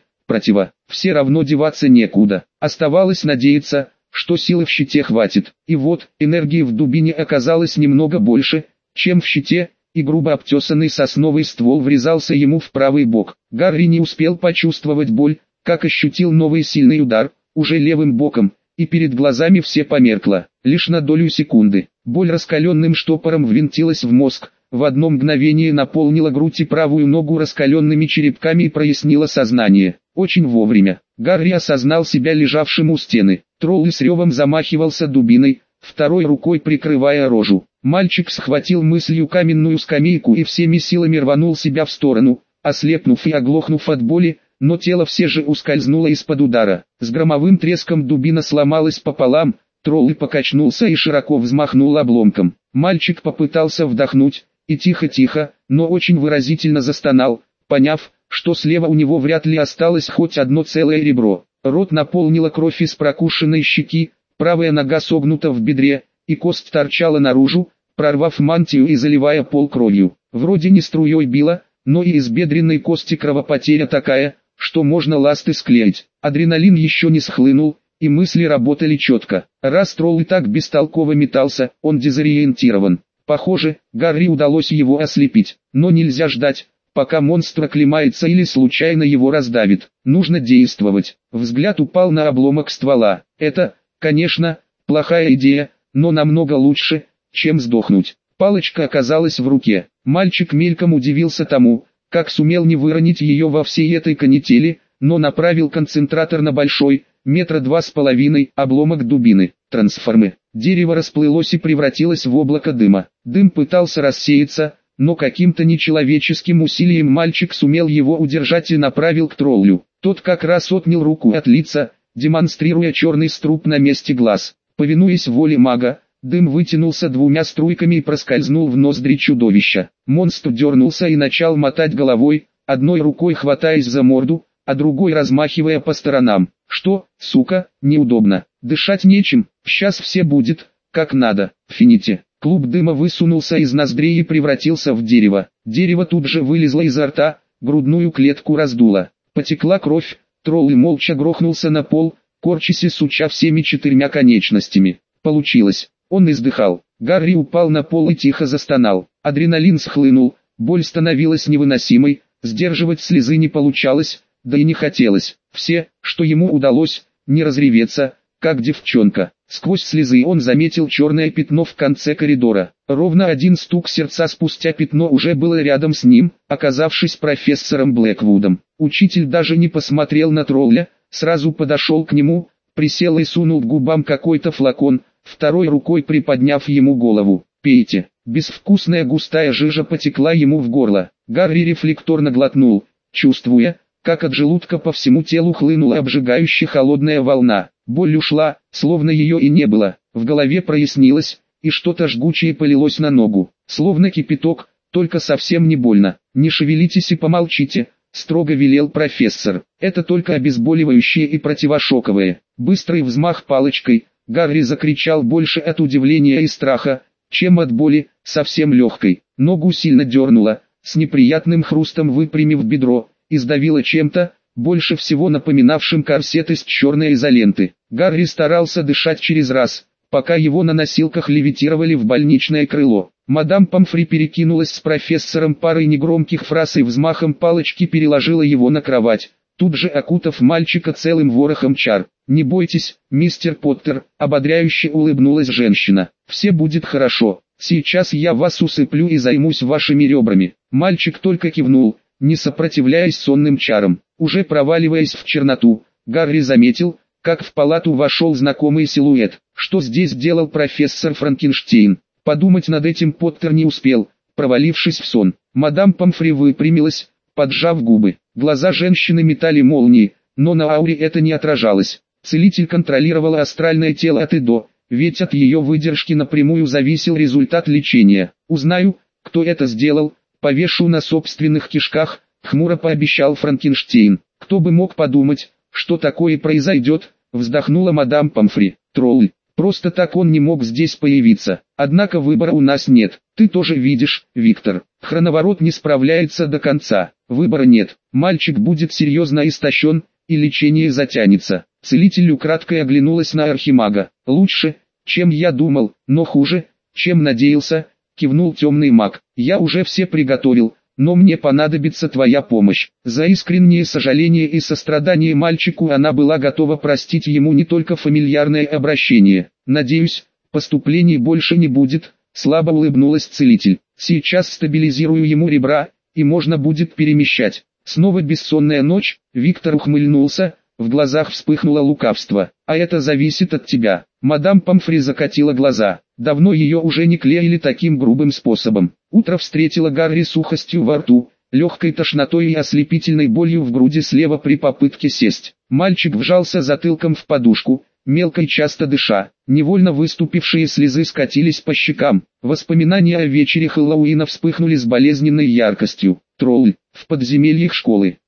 все равно деваться некуда. Оставалось надеяться, что силы в щите хватит. И вот, энергии в дубине оказалось немного больше, чем в щите, и грубо обтесанный сосновый ствол врезался ему в правый бок. Гарри не успел почувствовать боль, как ощутил новый сильный удар, уже левым боком, и перед глазами все померкло. Лишь на долю секунды. Боль раскаленным штопором ввинтилась в мозг, в одно мгновение наполнила грудь и правую ногу раскаленными черепками и прояснила сознание. Очень вовремя. Гарри осознал себя лежавшим у стены. Тролль с ревом замахивался дубиной, второй рукой прикрывая рожу. Мальчик схватил мыслью каменную скамейку и всеми силами рванул себя в сторону, ослепнув и оглохнув от боли, но тело все же ускользнуло из-под удара. С громовым треском дубина сломалась пополам, тролль покачнулся и широко взмахнул обломком. Мальчик попытался вдохнуть, и тихо-тихо, но очень выразительно застонал, поняв, что слева у него вряд ли осталось хоть одно целое ребро. Рот наполнила кровь из прокушенной щеки, правая нога согнута в бедре, и кость торчала наружу, прорвав мантию и заливая пол кровью. Вроде не струей била, но и из бедренной кости кровопотеря такая, что можно ласты склеить. Адреналин еще не схлынул, и мысли работали четко. Раз тролль и так бестолково метался, он дезориентирован. Похоже, Гарри удалось его ослепить, но нельзя ждать, пока монстр оклемается или случайно его раздавит. Нужно действовать. Взгляд упал на обломок ствола. Это, конечно, плохая идея, но намного лучше, чем сдохнуть. Палочка оказалась в руке. Мальчик мельком удивился тому, как сумел не выронить ее во всей этой канители, но направил концентратор на большой, 2,5 метра, обломок дубины. Трансформы. Дерево расплылось и превратилось в облако дыма. Дым пытался рассеяться, но каким-то нечеловеческим усилием мальчик сумел его удержать и направил к троллю. Тот как раз отнял руку от лица, демонстрируя черный струп на месте глаз. Повинуясь воле мага, дым вытянулся 2 струйками и проскользнул в ноздри чудовища. Монстр дернулся и начал мотать головой, одной рукой хватаясь за морду, а другой размахивая по сторонам. Что, сука, неудобно. Дышать нечем, сейчас все будет, как надо. Фините. Клуб дыма высунулся из ноздрей и превратился в дерево. Дерево тут же вылезло изо рта, грудную клетку раздуло. Потекла кровь, тролль молча грохнулся на пол, корчась и суча всеми 4 конечностями. Получилось. Он издыхал. Гарри упал на пол и тихо застонал. Адреналин схлынул, боль становилась невыносимой, сдерживать слезы не получалось, да и не хотелось. Все, что ему удалось, не разреветься, как девчонка. Сквозь слезы он заметил черное пятно в конце коридора. Ровно один стук сердца спустя пятно уже было рядом с ним, оказавшись профессором Блэквудом. Учитель даже не посмотрел на тролля, сразу подошел к нему, присел и сунул к губам какой-то флакон, второй рукой приподняв ему голову. «Пейте». Безвкусная густая жижа потекла ему в горло. Гарри рефлекторно глотнул, чувствуя, как от желудка по всему телу хлынула обжигающая холодная волна. Боль ушла, словно ее и не было. В голове прояснилось, и что-то жгучее полилось на ногу. Словно кипяток, только совсем не больно. «Не шевелитесь и помолчите», — строго велел профессор. «Это только обезболивающее и противошоковое». Быстрый взмах палочкой, Гарри закричал больше от удивления и страха, чем от боли, совсем легкой. Ногу сильно дернуло, с неприятным хрустом выпрямив бедро, и сдавило чем-то, больше всего напоминавшим корсет из черной изоленты. Гарри старался дышать через раз, пока его на носилках левитировали в больничное крыло. Мадам Помфри перекинулась с профессором парой негромких фраз и взмахом палочки переложила его на кровать, тут же окутав мальчика целым ворохом чар. «Не бойтесь, мистер Поттер», — ободряюще улыбнулась женщина. «Все будет хорошо. Сейчас я вас усыплю и займусь вашими ребрами». Мальчик только кивнул, не сопротивляясь сонным чарам. Уже проваливаясь в черноту, Гарри заметил, как в палату вошел знакомый силуэт. Что здесь делал профессор Франкенштейн? Подумать над этим Поттер не успел, провалившись в сон. Мадам Помфри выпрямилась, поджав губы. Глаза женщины метали молнии, но на ауре это не отражалось. Целитель контролировала астральное тело от и до, ведь от ее выдержки напрямую зависел результат лечения. «Узнаю, кто это сделал, повешу на собственных кишках», — хмуро пообещал Франкенштейн. «Кто бы мог подумать, что такое произойдет», — вздохнула мадам Помфри. «Тролль. Просто так он не мог здесь появиться. Однако выбора у нас нет. Ты тоже видишь, Виктор. Хроноворот не справляется до конца. Выбора нет. Мальчик будет серьезно истощен, и лечение затянется». Целитель украдкой оглянулась на архимага. «Лучше, чем я думал, но хуже, чем надеялся», — кивнул темный маг. «Я уже все приготовил, но мне понадобится твоя помощь». За искреннее сожаление и сострадание мальчику она была готова простить ему не только фамильярное обращение. «Надеюсь, поступлений больше не будет», — слабо улыбнулась целитель. «Сейчас стабилизирую ему ребра, и можно будет перемещать». Снова бессонная ночь, Виктор ухмыльнулся, в глазах вспыхнуло лукавство. «А это зависит от тебя». Мадам Помфри закатила глаза. Давно ее уже не клеили таким грубым способом. Утро встретило Гарри сухостью во рту, легкой тошнотой и ослепительной болью в груди слева при попытке сесть. Мальчик вжался затылком в подушку, мелко и часто дыша. Невольно выступившие слезы скатились по щекам. Воспоминания о вечере Хэллоуина вспыхнули с болезненной яркостью. Тролль. В подземельях школы.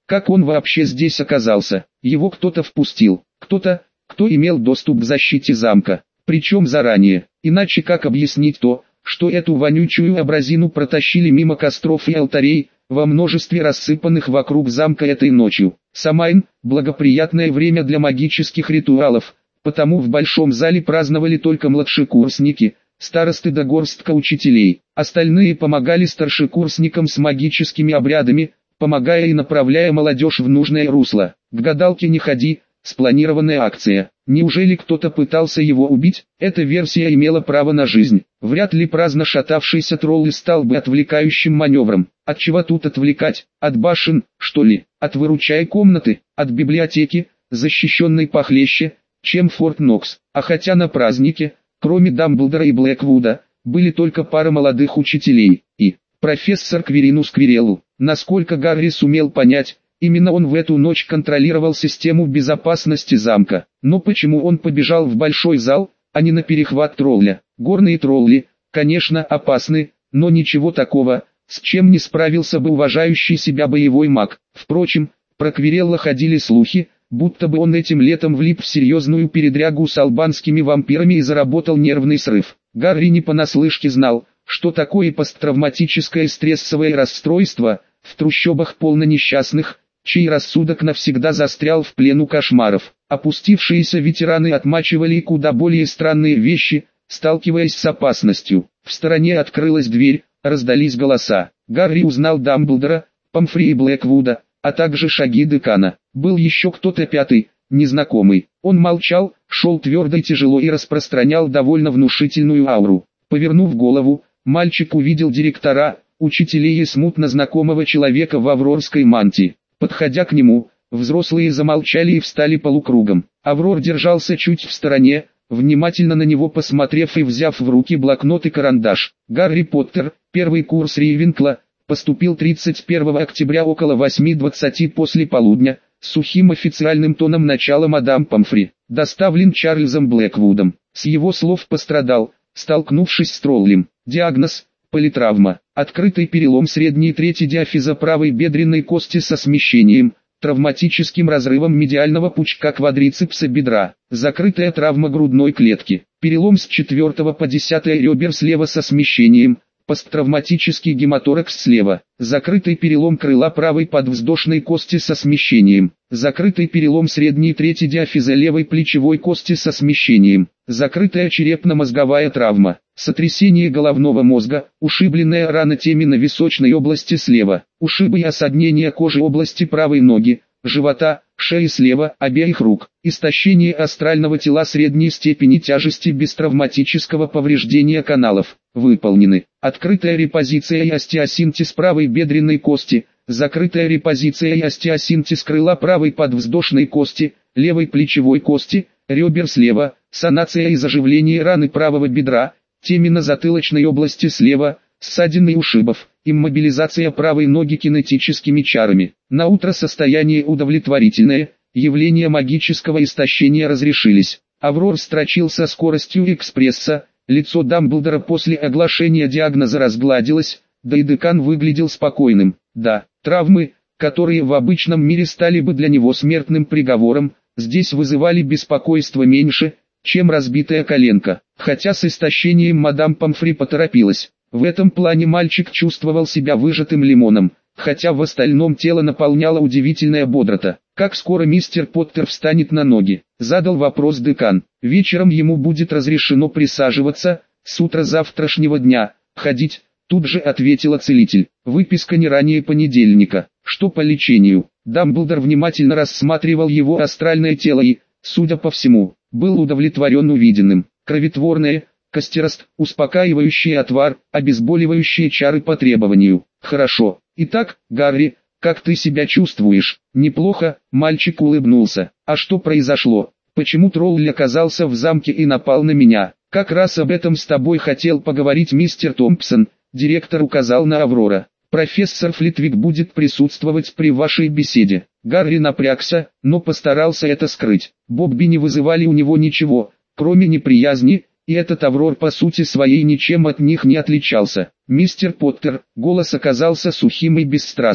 Как он вообще здесь оказался? Его кто-то впустил, кто-то, кто имел доступ к защите замка, причем заранее. Иначе как объяснить то, что эту вонючую абразину протащили мимо костров и алтарей, во множестве рассыпанных вокруг замка этой ночью. Самайн – благоприятное время для магических ритуалов, потому в большом зале праздновали только младшекурсники, старосты да горстка учителей. Остальные помогали старшекурсникам с магическими обрядами, помогая и направляя молодежь в нужное русло. К гадалке не ходи, спланированная акция. Неужели кто-то пытался его убить? Эта версия имела право на жизнь. Вряд ли праздно шатавшийся тролль стал бы отвлекающим маневром. От чего тут отвлекать? От башен, что ли? От выручай комнаты? От библиотеки, защищенной похлеще, чем Форт Нокс? А хотя на празднике, кроме Дамблдора и Блэквуда, были только пара молодых учителей и профессор Квиринус Квиреллу. Насколько Гарри сумел понять, именно он в эту ночь контролировал систему безопасности замка. Но почему он побежал в большой зал, а не на перехват тролля? Горные тролли, конечно, опасны, но ничего такого, с чем не справился бы уважающий себя боевой маг. Впрочем, про Квирелла ходили слухи, будто бы он этим летом влип в серьезную передрягу с албанскими вампирами и заработал нервный срыв. Гарри не понаслышке знал, что такое посттравматическое стрессовое расстройство, в трущобах полно несчастных, чей рассудок навсегда застрял в плену кошмаров. Опустившиеся ветераны отмачивали куда более странные вещи, сталкиваясь с опасностью. В стороне открылась дверь, раздались голоса. Гарри узнал Дамблдора, Помфри и Блэквуда, а также шаги декана. Был еще кто-то пятый, незнакомый. Он молчал, шел твердо и тяжело и распространял довольно внушительную ауру. Повернув голову, мальчик увидел директора, учителей и смутно знакомого человека в аврорской мантии. Подходя к нему, взрослые замолчали и встали полукругом. Аврор держался чуть в стороне, внимательно на него посмотрев и взяв в руки блокнот и карандаш. Гарри Поттер, первый курс Рейвенкла, поступил 31 октября около 8:20 после полудня, с сухим официальным тоном начала мадам Помфри, доставлен Чарльзом Блэквудом. С его слов пострадал, столкнувшись с троллем. Диагноз – политравма, открытый перелом средней трети диафиза правой бедренной кости со смещением, травматическим разрывом медиального пучка квадрицепса бедра, закрытая травма грудной клетки, перелом с 4 по 10 ребер слева со смещением, посттравматический гематоракс слева, закрытый перелом крыла правой подвздошной кости со смещением, закрытый перелом средней трети диафиза левой плечевой кости со смещением, закрытая черепно-мозговая травма, сотрясение головного мозга, ушибленная рана темени височной области слева, ушибы и осаднения кожи области правой ноги, живота, шеи слева, обеих рук, истощение астрального тела средней степени тяжести без травматического повреждения каналов, выполнены. Открытая репозиция и остеосинтез правой бедренной кости, закрытая репозиция и остеосинтез крыла правой подвздошной кости, левой плечевой кости, ребер слева, санация и заживление раны правого бедра, теменно-затылочной области слева, ссадин и ушибов, иммобилизация правой ноги кинетическими чарами. На утро состояние удовлетворительное, явления магического истощения разрешились. Аврор строчил со скоростью экспресса, лицо Дамблдора после оглашения диагноза разгладилось, да и декан выглядел спокойным. Да, травмы, которые в обычном мире стали бы для него смертным приговором, здесь вызывали беспокойство меньше, чем разбитая коленка. Хотя с истощением мадам Помфри поторопилась. В этом плане мальчик чувствовал себя выжатым лимоном, хотя в остальном тело наполняла удивительная бодрота. «Как скоро мистер Поттер встанет на ноги?» – задал вопрос декан. «Вечером ему будет разрешено присаживаться, с утра завтрашнего дня, ходить», – тут же ответила целитель. «Выписка не ранее понедельника. Что по лечению?» Дамблдор внимательно рассматривал его астральное тело и, судя по всему, был удовлетворен увиденным. Кроветворное, костерост, успокаивающий отвар, обезболивающие чары по требованию. «Хорошо. Итак, Гарри, как ты себя чувствуешь?» «Неплохо», — мальчик улыбнулся. «А что произошло? Почему тролль оказался в замке и напал на меня?» «Как раз об этом с тобой хотел поговорить мистер Томпсон», — директор указал на Аврора. «Профессор Флитвик будет присутствовать при вашей беседе». Гарри напрягся, но постарался это скрыть. Бобби не вызывали у него ничего, кроме неприязни, и этот Аврор по сути своей ничем от них не отличался. «Мистер Поттер», голос оказался сухим и бесстрастным.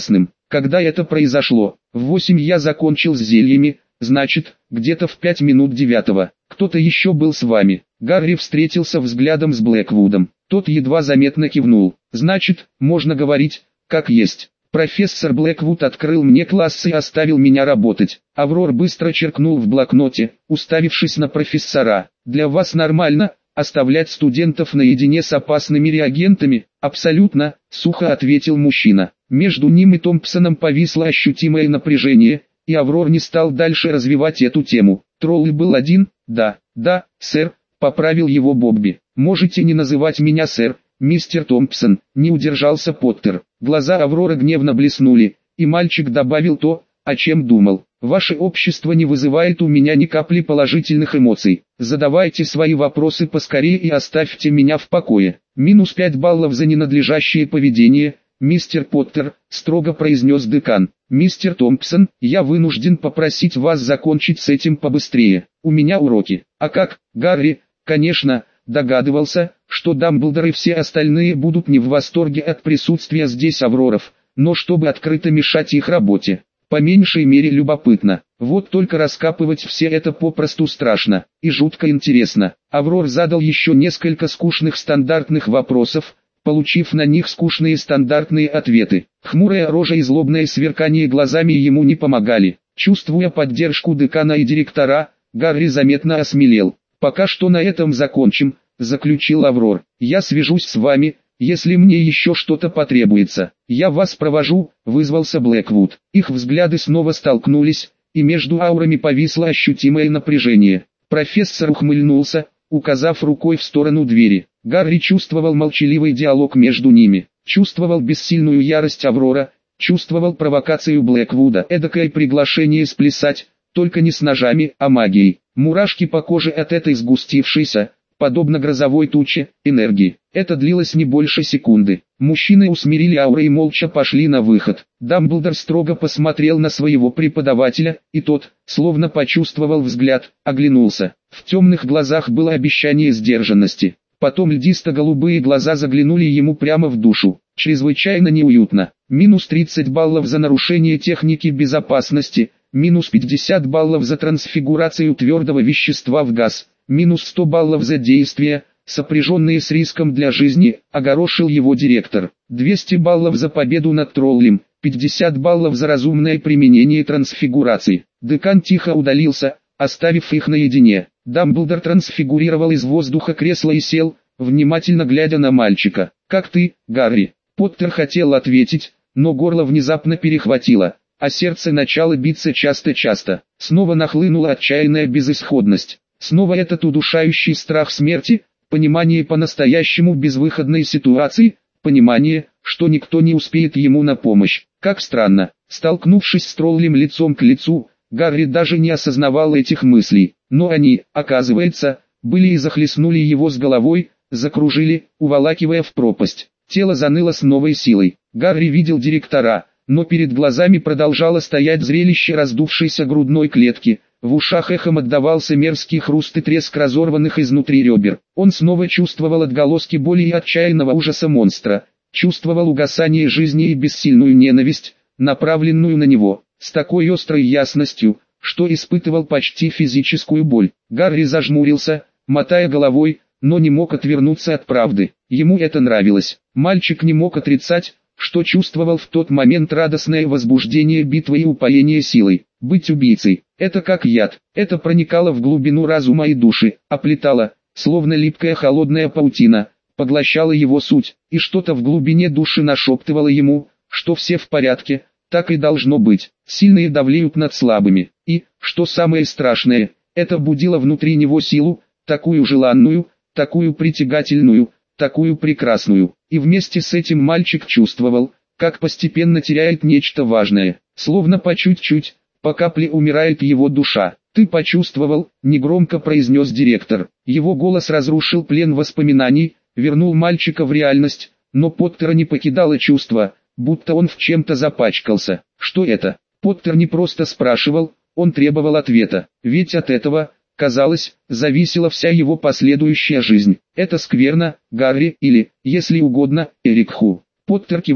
Когда это произошло? В 8 я закончил с зельями, значит, где-то в 5 минут 9. Кто-то еще был с вами. Гарри встретился взглядом с Блэквудом. Тот едва заметно кивнул. Значит, можно говорить, как есть. Профессор Блэквуд открыл мне класс и оставил меня работать. Аврор быстро черкнул в блокноте, уставившись на профессора. Для вас нормально оставлять студентов наедине с опасными реагентами? Абсолютно, сухо ответил мужчина. Между ним и Томпсоном повисло ощутимое напряжение, и Аврор не стал дальше развивать эту тему. Тролль был один? Да, сэр, поправил его Бобби. Можете не называть меня сэр, мистер Томпсон, не удержался Поттер. Глаза Авроры гневно блеснули, и мальчик добавил то, о чем думал. Ваше общество не вызывает у меня ни капли положительных эмоций. Задавайте свои вопросы поскорее и оставьте меня в покое. Минус 5 баллов за ненадлежащее поведение, мистер Поттер, строго произнес декан. Мистер Томпсон, я вынужден попросить вас закончить с этим побыстрее. У меня уроки. А как, Гарри? Конечно, догадывался, что Дамблдор и все остальные будут не в восторге от присутствия здесь Авроров, но чтобы открыто мешать их работе, по меньшей мере любопытно. Вот только раскапывать все это попросту страшно и жутко интересно. Аврор задал еще несколько скучных стандартных вопросов, получив на них скучные стандартные ответы. Хмурая рожа и злобное сверкание глазами ему не помогали. Чувствуя поддержку декана и директора, Гарри заметно осмелел. «Пока что на этом закончим», — заключил Аврор. «Я свяжусь с вами, если мне еще что-то потребуется. Я вас провожу», — вызвался Блэквуд. Их взгляды снова столкнулись, и между аурами повисло ощутимое напряжение. Профессор ухмыльнулся, указав рукой в сторону двери. Гарри чувствовал молчаливый диалог между ними, чувствовал бессильную ярость Аврора, чувствовал провокацию Блэквуда, эдакое приглашение сплясать, только не с ножами, а магией. Мурашки по коже от этой сгустившейся, подобно грозовой туче, энергии. Это длилось не больше секунды. Мужчины усмирили ауры и молча пошли на выход. Дамблдор строго посмотрел на своего преподавателя, и тот, словно почувствовал взгляд, оглянулся. В темных глазах было обещание сдержанности. Потом льдисто-голубые глаза заглянули ему прямо в душу. Чрезвычайно неуютно. Минус 30 баллов за нарушение техники безопасности. Минус 50 баллов за трансфигурацию твердого вещества в газ, минус 100 баллов за действия, сопряженные с риском для жизни, огорошил его директор. 200 баллов за победу над троллем, 50 баллов за разумное применение трансфигурации. Декан тихо удалился, оставив их наедине. Дамблдор трансфигурировал из воздуха кресло и сел, внимательно глядя на мальчика. «Как ты, Гарри?» Поттер хотел ответить, но горло внезапно перехватило, а сердце начало биться часто-часто. Снова нахлынула отчаянная безысходность. Снова этот удушающий страх смерти, понимание по-настоящему безвыходной ситуации, понимание, что никто не успеет ему на помощь. Как странно, столкнувшись с троллем лицом к лицу, Гарри даже не осознавал этих мыслей. Но они, оказывается, были и захлестнули его с головой, закружили, уволакивая в пропасть. Тело заныло с новой силой. Гарри видел директора, но перед глазами продолжало стоять зрелище раздувшейся грудной клетки, в ушах эхом отдавался мерзкий хруст и треск разорванных изнутри ребер. Он снова чувствовал отголоски боли и отчаянного ужаса монстра, чувствовал угасание жизни и бессильную ненависть, направленную на него, с такой острой ясностью, что испытывал почти физическую боль. Гарри зажмурился, мотая головой, но не мог отвернуться от правды. Ему это нравилось. Мальчик не мог отрицать, что чувствовал в тот момент радостное возбуждение битвы и упоение силой. Быть убийцей – это как яд, это проникало в глубину разума и души, оплетало, словно липкая холодная паутина, поглощало его суть, и что-то в глубине души нашептывало ему, что все в порядке, так и должно быть. Сильные давлеют над слабыми, и, что самое страшное, это будило внутри него силу, такую желанную, такую притягательную, такую прекрасную. И вместе с этим мальчик чувствовал, как постепенно теряет нечто важное, словно по чуть-чуть, по капле умирает его душа. «Ты почувствовал?» – негромко произнес директор. Его голос разрушил плен воспоминаний, вернул мальчика в реальность, но Поттера не покидало чувство, будто он в чем-то запачкался. Что это? Поттер не просто спрашивал, он требовал ответа, ведь от этого, казалось, зависела вся его последующая жизнь. «Это скверно, Гарри, или, если угодно, Эрик Ху». Поттер кивнул.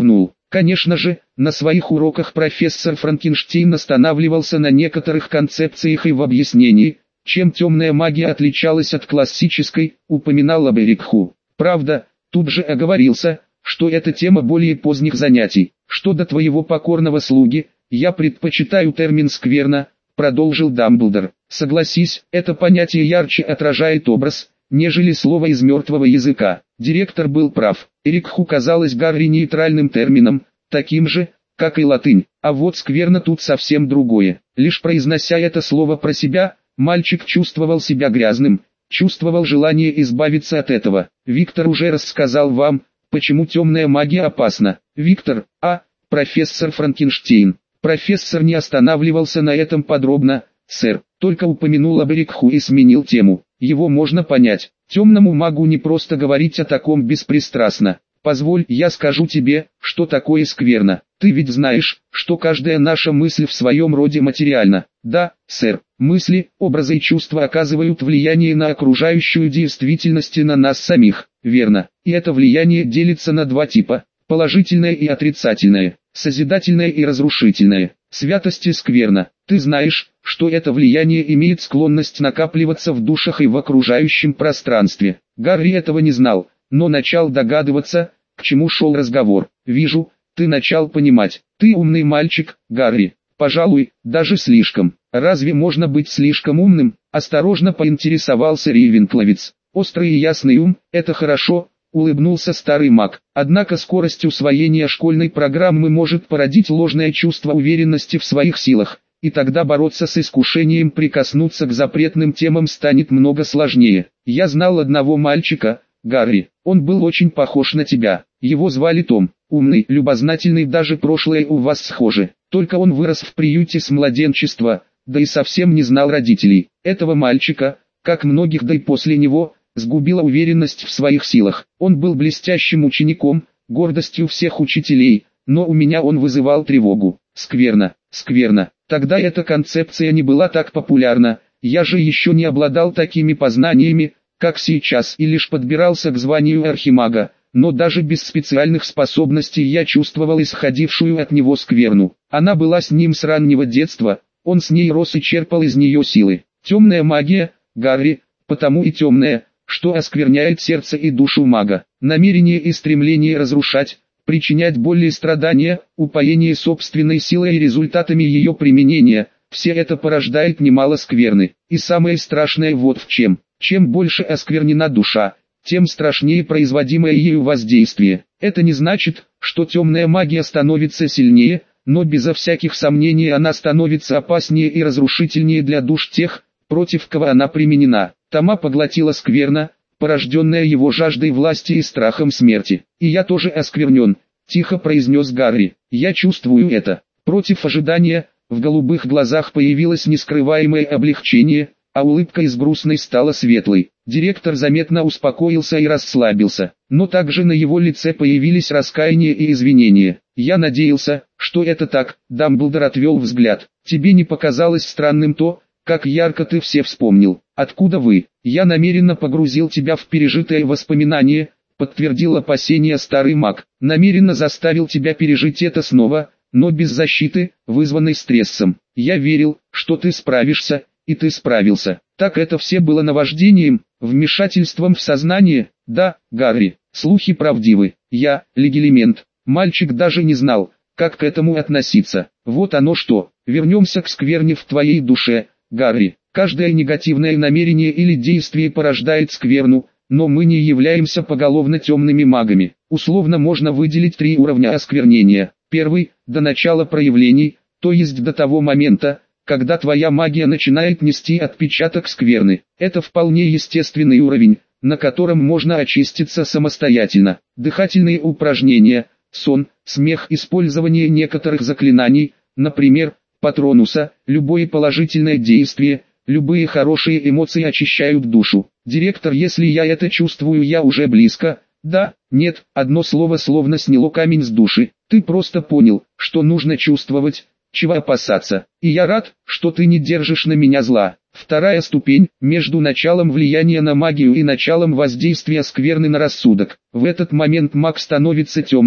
Конечно же, на своих уроках профессор Франкенштейн останавливался на некоторых концепциях и в объяснении, чем темная магия отличалась от классической, упоминал об Эрикху. Правда, тут же оговорился, что это тема более поздних занятий. Что до твоего покорного слуги, я предпочитаю термин «скверно», продолжил Дамблдор. Согласись, это понятие ярче отражает образ, нежели слово из мертвого языка. Директор был прав. Эрикху казалось Гарри нейтральным термином, таким же, как и латынь. А вот скверно тут совсем другое. Лишь произнося это слово про себя, мальчик чувствовал себя грязным, чувствовал желание избавиться от этого. Виктор уже рассказал вам, почему темная магия опасна. Виктор, профессор Франкенштейн. Профессор не останавливался на этом подробно, сэр, только упомянул об Эрикху и сменил тему. Его можно понять. Темному магу не просто говорить о таком беспристрастно. Позволь, я скажу тебе, что такое скверно. Ты ведь знаешь, что каждая наша мысль в своем роде материальна. Да, сэр, мысли, образы и чувства оказывают влияние на окружающую действительность и на нас самих, верно. И это влияние делится на два типа: положительное и отрицательное, созидательное и разрушительное. Святость и скверна. Ты знаешь, что это влияние имеет склонность накапливаться в душах и в окружающем пространстве. Гарри этого не знал, но начал догадываться, к чему шел разговор. Вижу, ты начал понимать. Ты умный мальчик, Гарри. Пожалуй, даже слишком. Разве можно быть слишком умным? Осторожно поинтересовался Рейвенкловец. Острый и ясный ум – это хорошо, улыбнулся старый маг. Однако скорость усвоения школьной программы может породить ложное чувство уверенности в своих силах, и тогда бороться с искушением прикоснуться к запретным темам станет много сложнее. Я знал одного мальчика, Гарри, он был очень похож на тебя. Его звали Том, умный, любознательный, даже прошлое у вас схоже. Только он вырос в приюте с младенчества, да и совсем не знал родителей. Этого мальчика, как многих да и после него, сгубила уверенность в своих силах. Он был блестящим учеником, гордостью всех учителей, но у меня он вызывал тревогу. Скверно, скверно. Тогда эта концепция не была так популярна, я же еще не обладал такими познаниями, как сейчас, и лишь подбирался к званию архимага, но даже без специальных способностей я чувствовал исходившую от него скверну. Она была с ним с раннего детства, он с ней рос и черпал из нее силы. Темная магия, Гарри, потому и темная, что оскверняет сердце и душу мага. Намерение и стремление разрушать, причинять боль и страдания, упоение собственной силой и результатами ее применения, все это порождает немало скверны. И самое страшное вот в чем. Чем больше осквернена душа, тем страшнее производимое ею воздействие. Это не значит, что темная магия становится сильнее, но безо всяких сомнений она становится опаснее и разрушительнее для душ тех, против кого она применена. Тома поглотила скверна, порожденная его жаждой власти и страхом смерти. «И я тоже осквернен», — тихо произнес Гарри. «Я чувствую это». Против ожидания, в голубых глазах появилось нескрываемое облегчение, а улыбка из грустной стала светлой. Директор заметно успокоился и расслабился, но также на его лице появились раскаяние и извинения. «Я надеялся, что это так», — Дамблдор отвел взгляд. «Тебе не показалось странным то, как ярко ты все вспомнил? Откуда вы? Я намеренно погрузил тебя в пережитое воспоминание», — подтвердил опасение старый маг. «Намеренно заставил тебя пережить это снова, но без защиты, вызванной стрессом. Я верил, что ты справишься, и ты справился. Так это все было наваждением, вмешательством в сознание?» «Да, Гарри, слухи правдивы. Я, Легилимент». Мальчик даже не знал, как к этому относиться. «Вот оно что. Вернемся к скверне в твоей душе, Гарри. Каждое негативное намерение или действие порождает скверну, но мы не являемся поголовно темными магами. Условно можно выделить 3 уровня осквернения. Первый – до начала проявлений, то есть до того момента, когда твоя магия начинает нести отпечаток скверны. Это вполне естественный уровень, на котором можно очиститься самостоятельно. Дыхательные упражнения, сон, смех, использование некоторых заклинаний, например, Патронуса, любое положительное действие, любые хорошие эмоции очищают душу. Директор, если я это чувствую, я уже близко. Да, нет, одно слово словно сняло камень с души. Ты просто понял, что нужно чувствовать, чего опасаться. И я рад, что ты не держишь на меня зла. Вторая ступень, между началом влияния на магию и началом воздействия скверны на рассудок. В этот момент маг становится темным,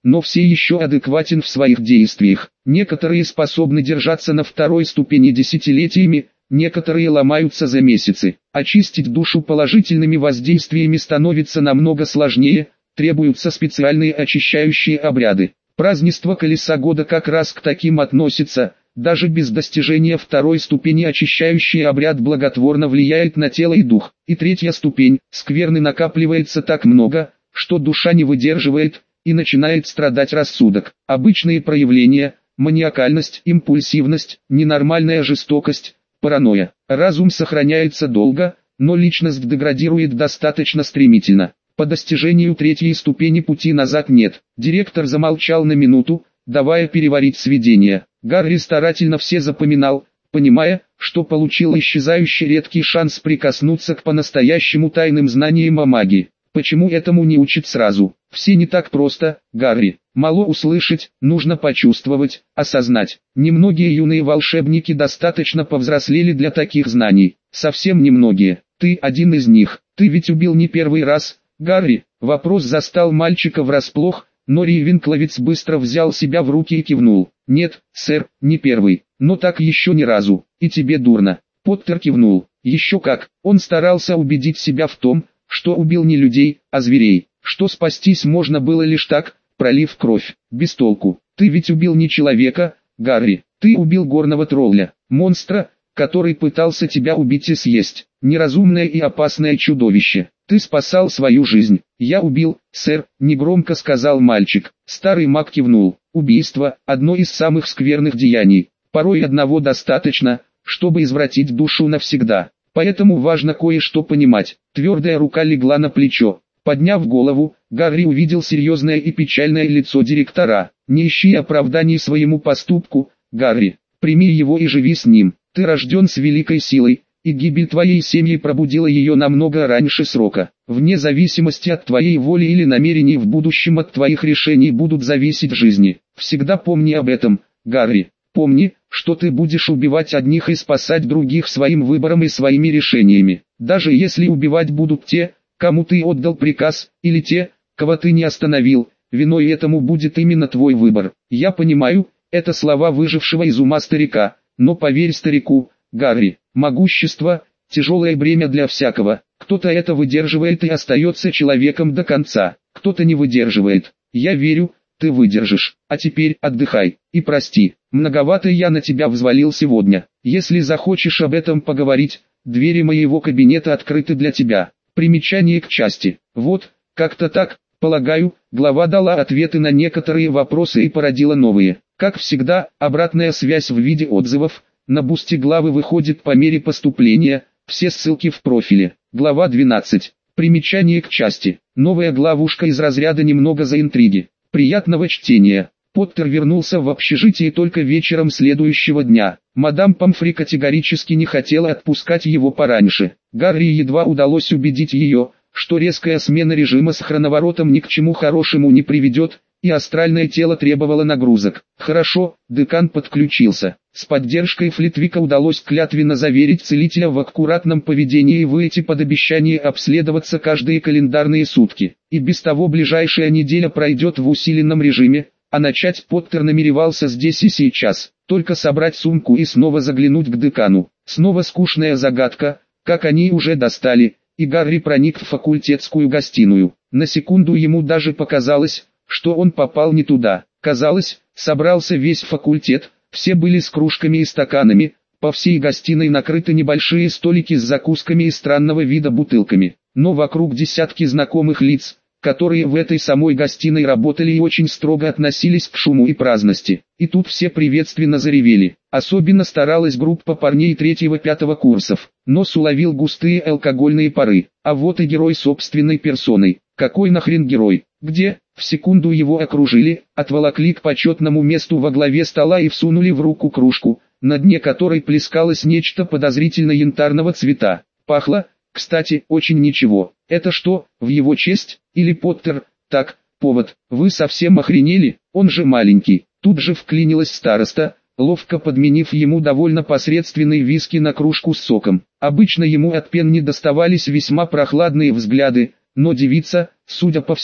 но все еще адекватен в своих действиях. Некоторые способны держаться на второй ступени десятилетиями, некоторые ломаются за месяцы. Очистить душу положительными воздействиями становится намного сложнее, требуются специальные очищающие обряды. Празднество Колеса Года как раз к таким относится. Даже без достижения второй ступени очищающий обряд благотворно влияет на тело и дух. И третья ступень, скверны накапливается так много, что душа не выдерживает, и начинает страдать рассудок. Обычные проявления: маниакальность, импульсивность, ненормальная жестокость, паранойя. Разум сохраняется долго, но личность деградирует достаточно стремительно. По достижению третьей ступени пути назад нет. Директор замолчал на минуту, давая переварить сведения. Гарри старательно все запоминал, понимая, что получил исчезающий редкий шанс прикоснуться к по-настоящему тайным знаниям о магии. Почему этому не учат сразу? Все не так просто, Гарри. Мало услышать, нужно почувствовать, осознать. Немногие юные волшебники достаточно повзрослели для таких знаний. Совсем немногие. Ты один из них. Ты ведь убил не первый раз, Гарри. Вопрос застал мальчика врасплох, но Рейвенкловец быстро взял себя в руки и кивнул. «Нет, сэр, не первый, но так еще ни разу, и тебе дурно». Поттер кивнул. Еще как, он старался убедить себя в том, что убил не людей, а зверей, что спастись можно было лишь так, пролив кровь. Без толку. Ты ведь убил не человека, Гарри, ты убил горного тролля, монстра, который пытался тебя убить и съесть. Неразумное и опасное чудовище. Ты спасал свою жизнь. Я убил, сэр, негромко сказал мальчик. Старый маг кивнул. Убийство – одно из самых скверных деяний. Порой одного достаточно, чтобы извратить душу навсегда. Поэтому важно кое-что понимать. Твердая рука легла на плечо. Подняв голову, Гарри увидел серьезное и печальное лицо директора. Не ищи оправданий своему поступку, Гарри. Прими его и живи с ним. Ты рожден с великой силой, и гибель твоей семьи пробудила ее намного раньше срока. Вне зависимости от твоей воли или намерений в будущем от твоих решений будут зависеть жизни. Всегда помни об этом, Гарри. Помни, что ты будешь убивать одних и спасать других своим выбором и своими решениями. Даже если убивать будут те, кому ты отдал приказ, или те, кого ты не остановил, виной этому будет именно твой выбор. Я понимаю, это слова выжившего из ума старика, но поверь старику, Гарри, могущество – тяжелое бремя для всякого. Кто-то это выдерживает и остается человеком до конца, кто-то не выдерживает. Я верю, ты выдержишь. А теперь отдыхай, и прости, многовато я на тебя взвалил сегодня. Если захочешь об этом поговорить, двери моего кабинета открыты для тебя. Примечание к части. Вот, как-то так, полагаю, глава дала ответы на некоторые вопросы и породила новые. Как всегда, обратная связь в виде отзывов. На бусте главы выходит по мере поступления, все ссылки в профиле. Глава 12. Примечание к части. Новая главушка из разряда немного за интриги. Приятного чтения. Поттер вернулся в общежитие только вечером следующего дня. Мадам Помфри категорически не хотела отпускать его пораньше. Гарри едва удалось убедить ее, что резкая смена режима с хроноворотом ни к чему хорошему не приведет, и астральное тело требовало нагрузок. Хорошо, декан подключился. С поддержкой Флитвика удалось клятвенно заверить целителя в аккуратном поведении и выйти под обещание обследоваться каждые календарные сутки. И без того ближайшая неделя пройдет в усиленном режиме, а начать Поттер намеревался здесь и сейчас. Только собрать сумку и снова заглянуть к декану. Снова скучная загадка, как они уже достали, и Гарри проник в факультетскую гостиную. На секунду ему даже показалось, что он попал не туда. Казалось, собрался весь факультет, все были с кружками и стаканами, по всей гостиной накрыты небольшие столики с закусками и странного вида бутылками. Но вокруг десятки знакомых лиц, которые в этой самой гостиной работали и очень строго относились к шуму и праздности. И тут все приветственно заревели. Особенно старалась группа парней 3-5 курсов. Нос уловил густые алкогольные пары. А вот и герой собственной персоной. Какой нахрен герой? Где? В секунду его окружили, отволокли к почетному месту во главе стола и всунули в руку кружку, на дне которой плескалось нечто подозрительно янтарного цвета. Пахло, кстати, очень ничего. Это что, в его честь, или Поттер? Так, повод. Вы совсем охренели? Он же маленький. Тут же вклинилась староста, ловко подменив ему довольно посредственный виски на кружку с соком. Обычно ему от Пенни доставались весьма прохладные взгляды, но девица, судя по всему,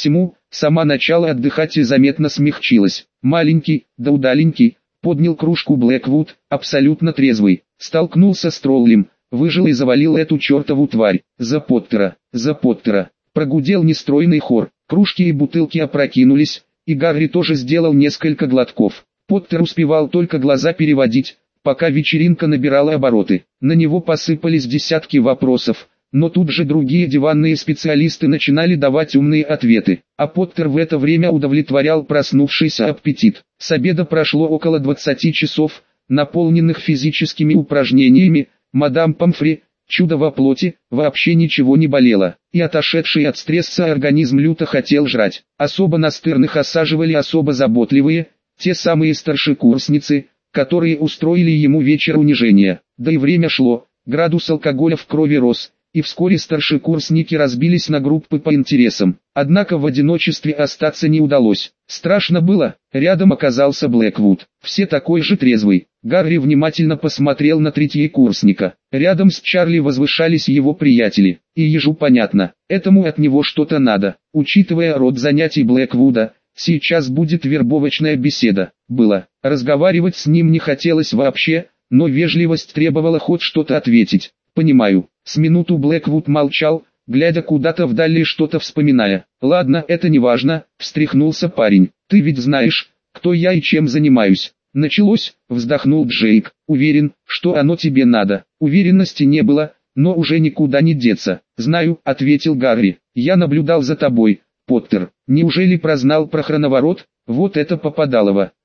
Сама начала отдыхать и заметно смягчилась. Маленький, да удаленький, поднял кружку Блэквуд, абсолютно трезвый, столкнулся с троллем, выжил и завалил эту чертову тварь. За Поттера, за Поттера. Прогудел нестройный хор, кружки и бутылки опрокинулись, и Гарри тоже сделал несколько глотков. Поттер успевал только глаза переводить, пока вечеринка набирала обороты. На него посыпались десятки вопросов, но тут же другие диванные специалисты начинали давать умные ответы, а Поттер в это время удовлетворял проснувшийся аппетит. С обеда прошло около 20 часов, наполненных физическими упражнениями. Мадам Помфри, чудо во плоти, вообще ничего не болело, и отошедший от стресса организм люто хотел жрать. Особо настырных осаживали особо заботливые, те самые старшекурсницы, которые устроили ему вечер унижения. Да и время шло, градус алкоголя в крови рос, и вскоре старшекурсники разбились на группы по интересам. Однако в одиночестве остаться не удалось. Страшно было, рядом оказался Блэквуд, все такой же трезвый. Гарри внимательно посмотрел на третьекурсника. Рядом с Чарли возвышались его приятели, и ежу понятно, этому от него что-то надо. Учитывая род занятий Блэквуда, сейчас будет вербовочная беседа. Разговаривать с ним не хотелось вообще, но вежливость требовала хоть что-то ответить. «Понимаю». С минуту Блэквуд молчал, глядя куда-то вдали и что-то вспоминая. «Ладно, это не важно», — встряхнулся парень. «Ты ведь знаешь, кто я и чем занимаюсь». «Началось», — вздохнул Джейк. «Уверен, что оно тебе надо». Уверенности не было, но уже никуда не деться. «Знаю», — ответил Гарри. «Я наблюдал за тобой, Поттер. Неужели прознал про хроноворот? Вот это попадалово».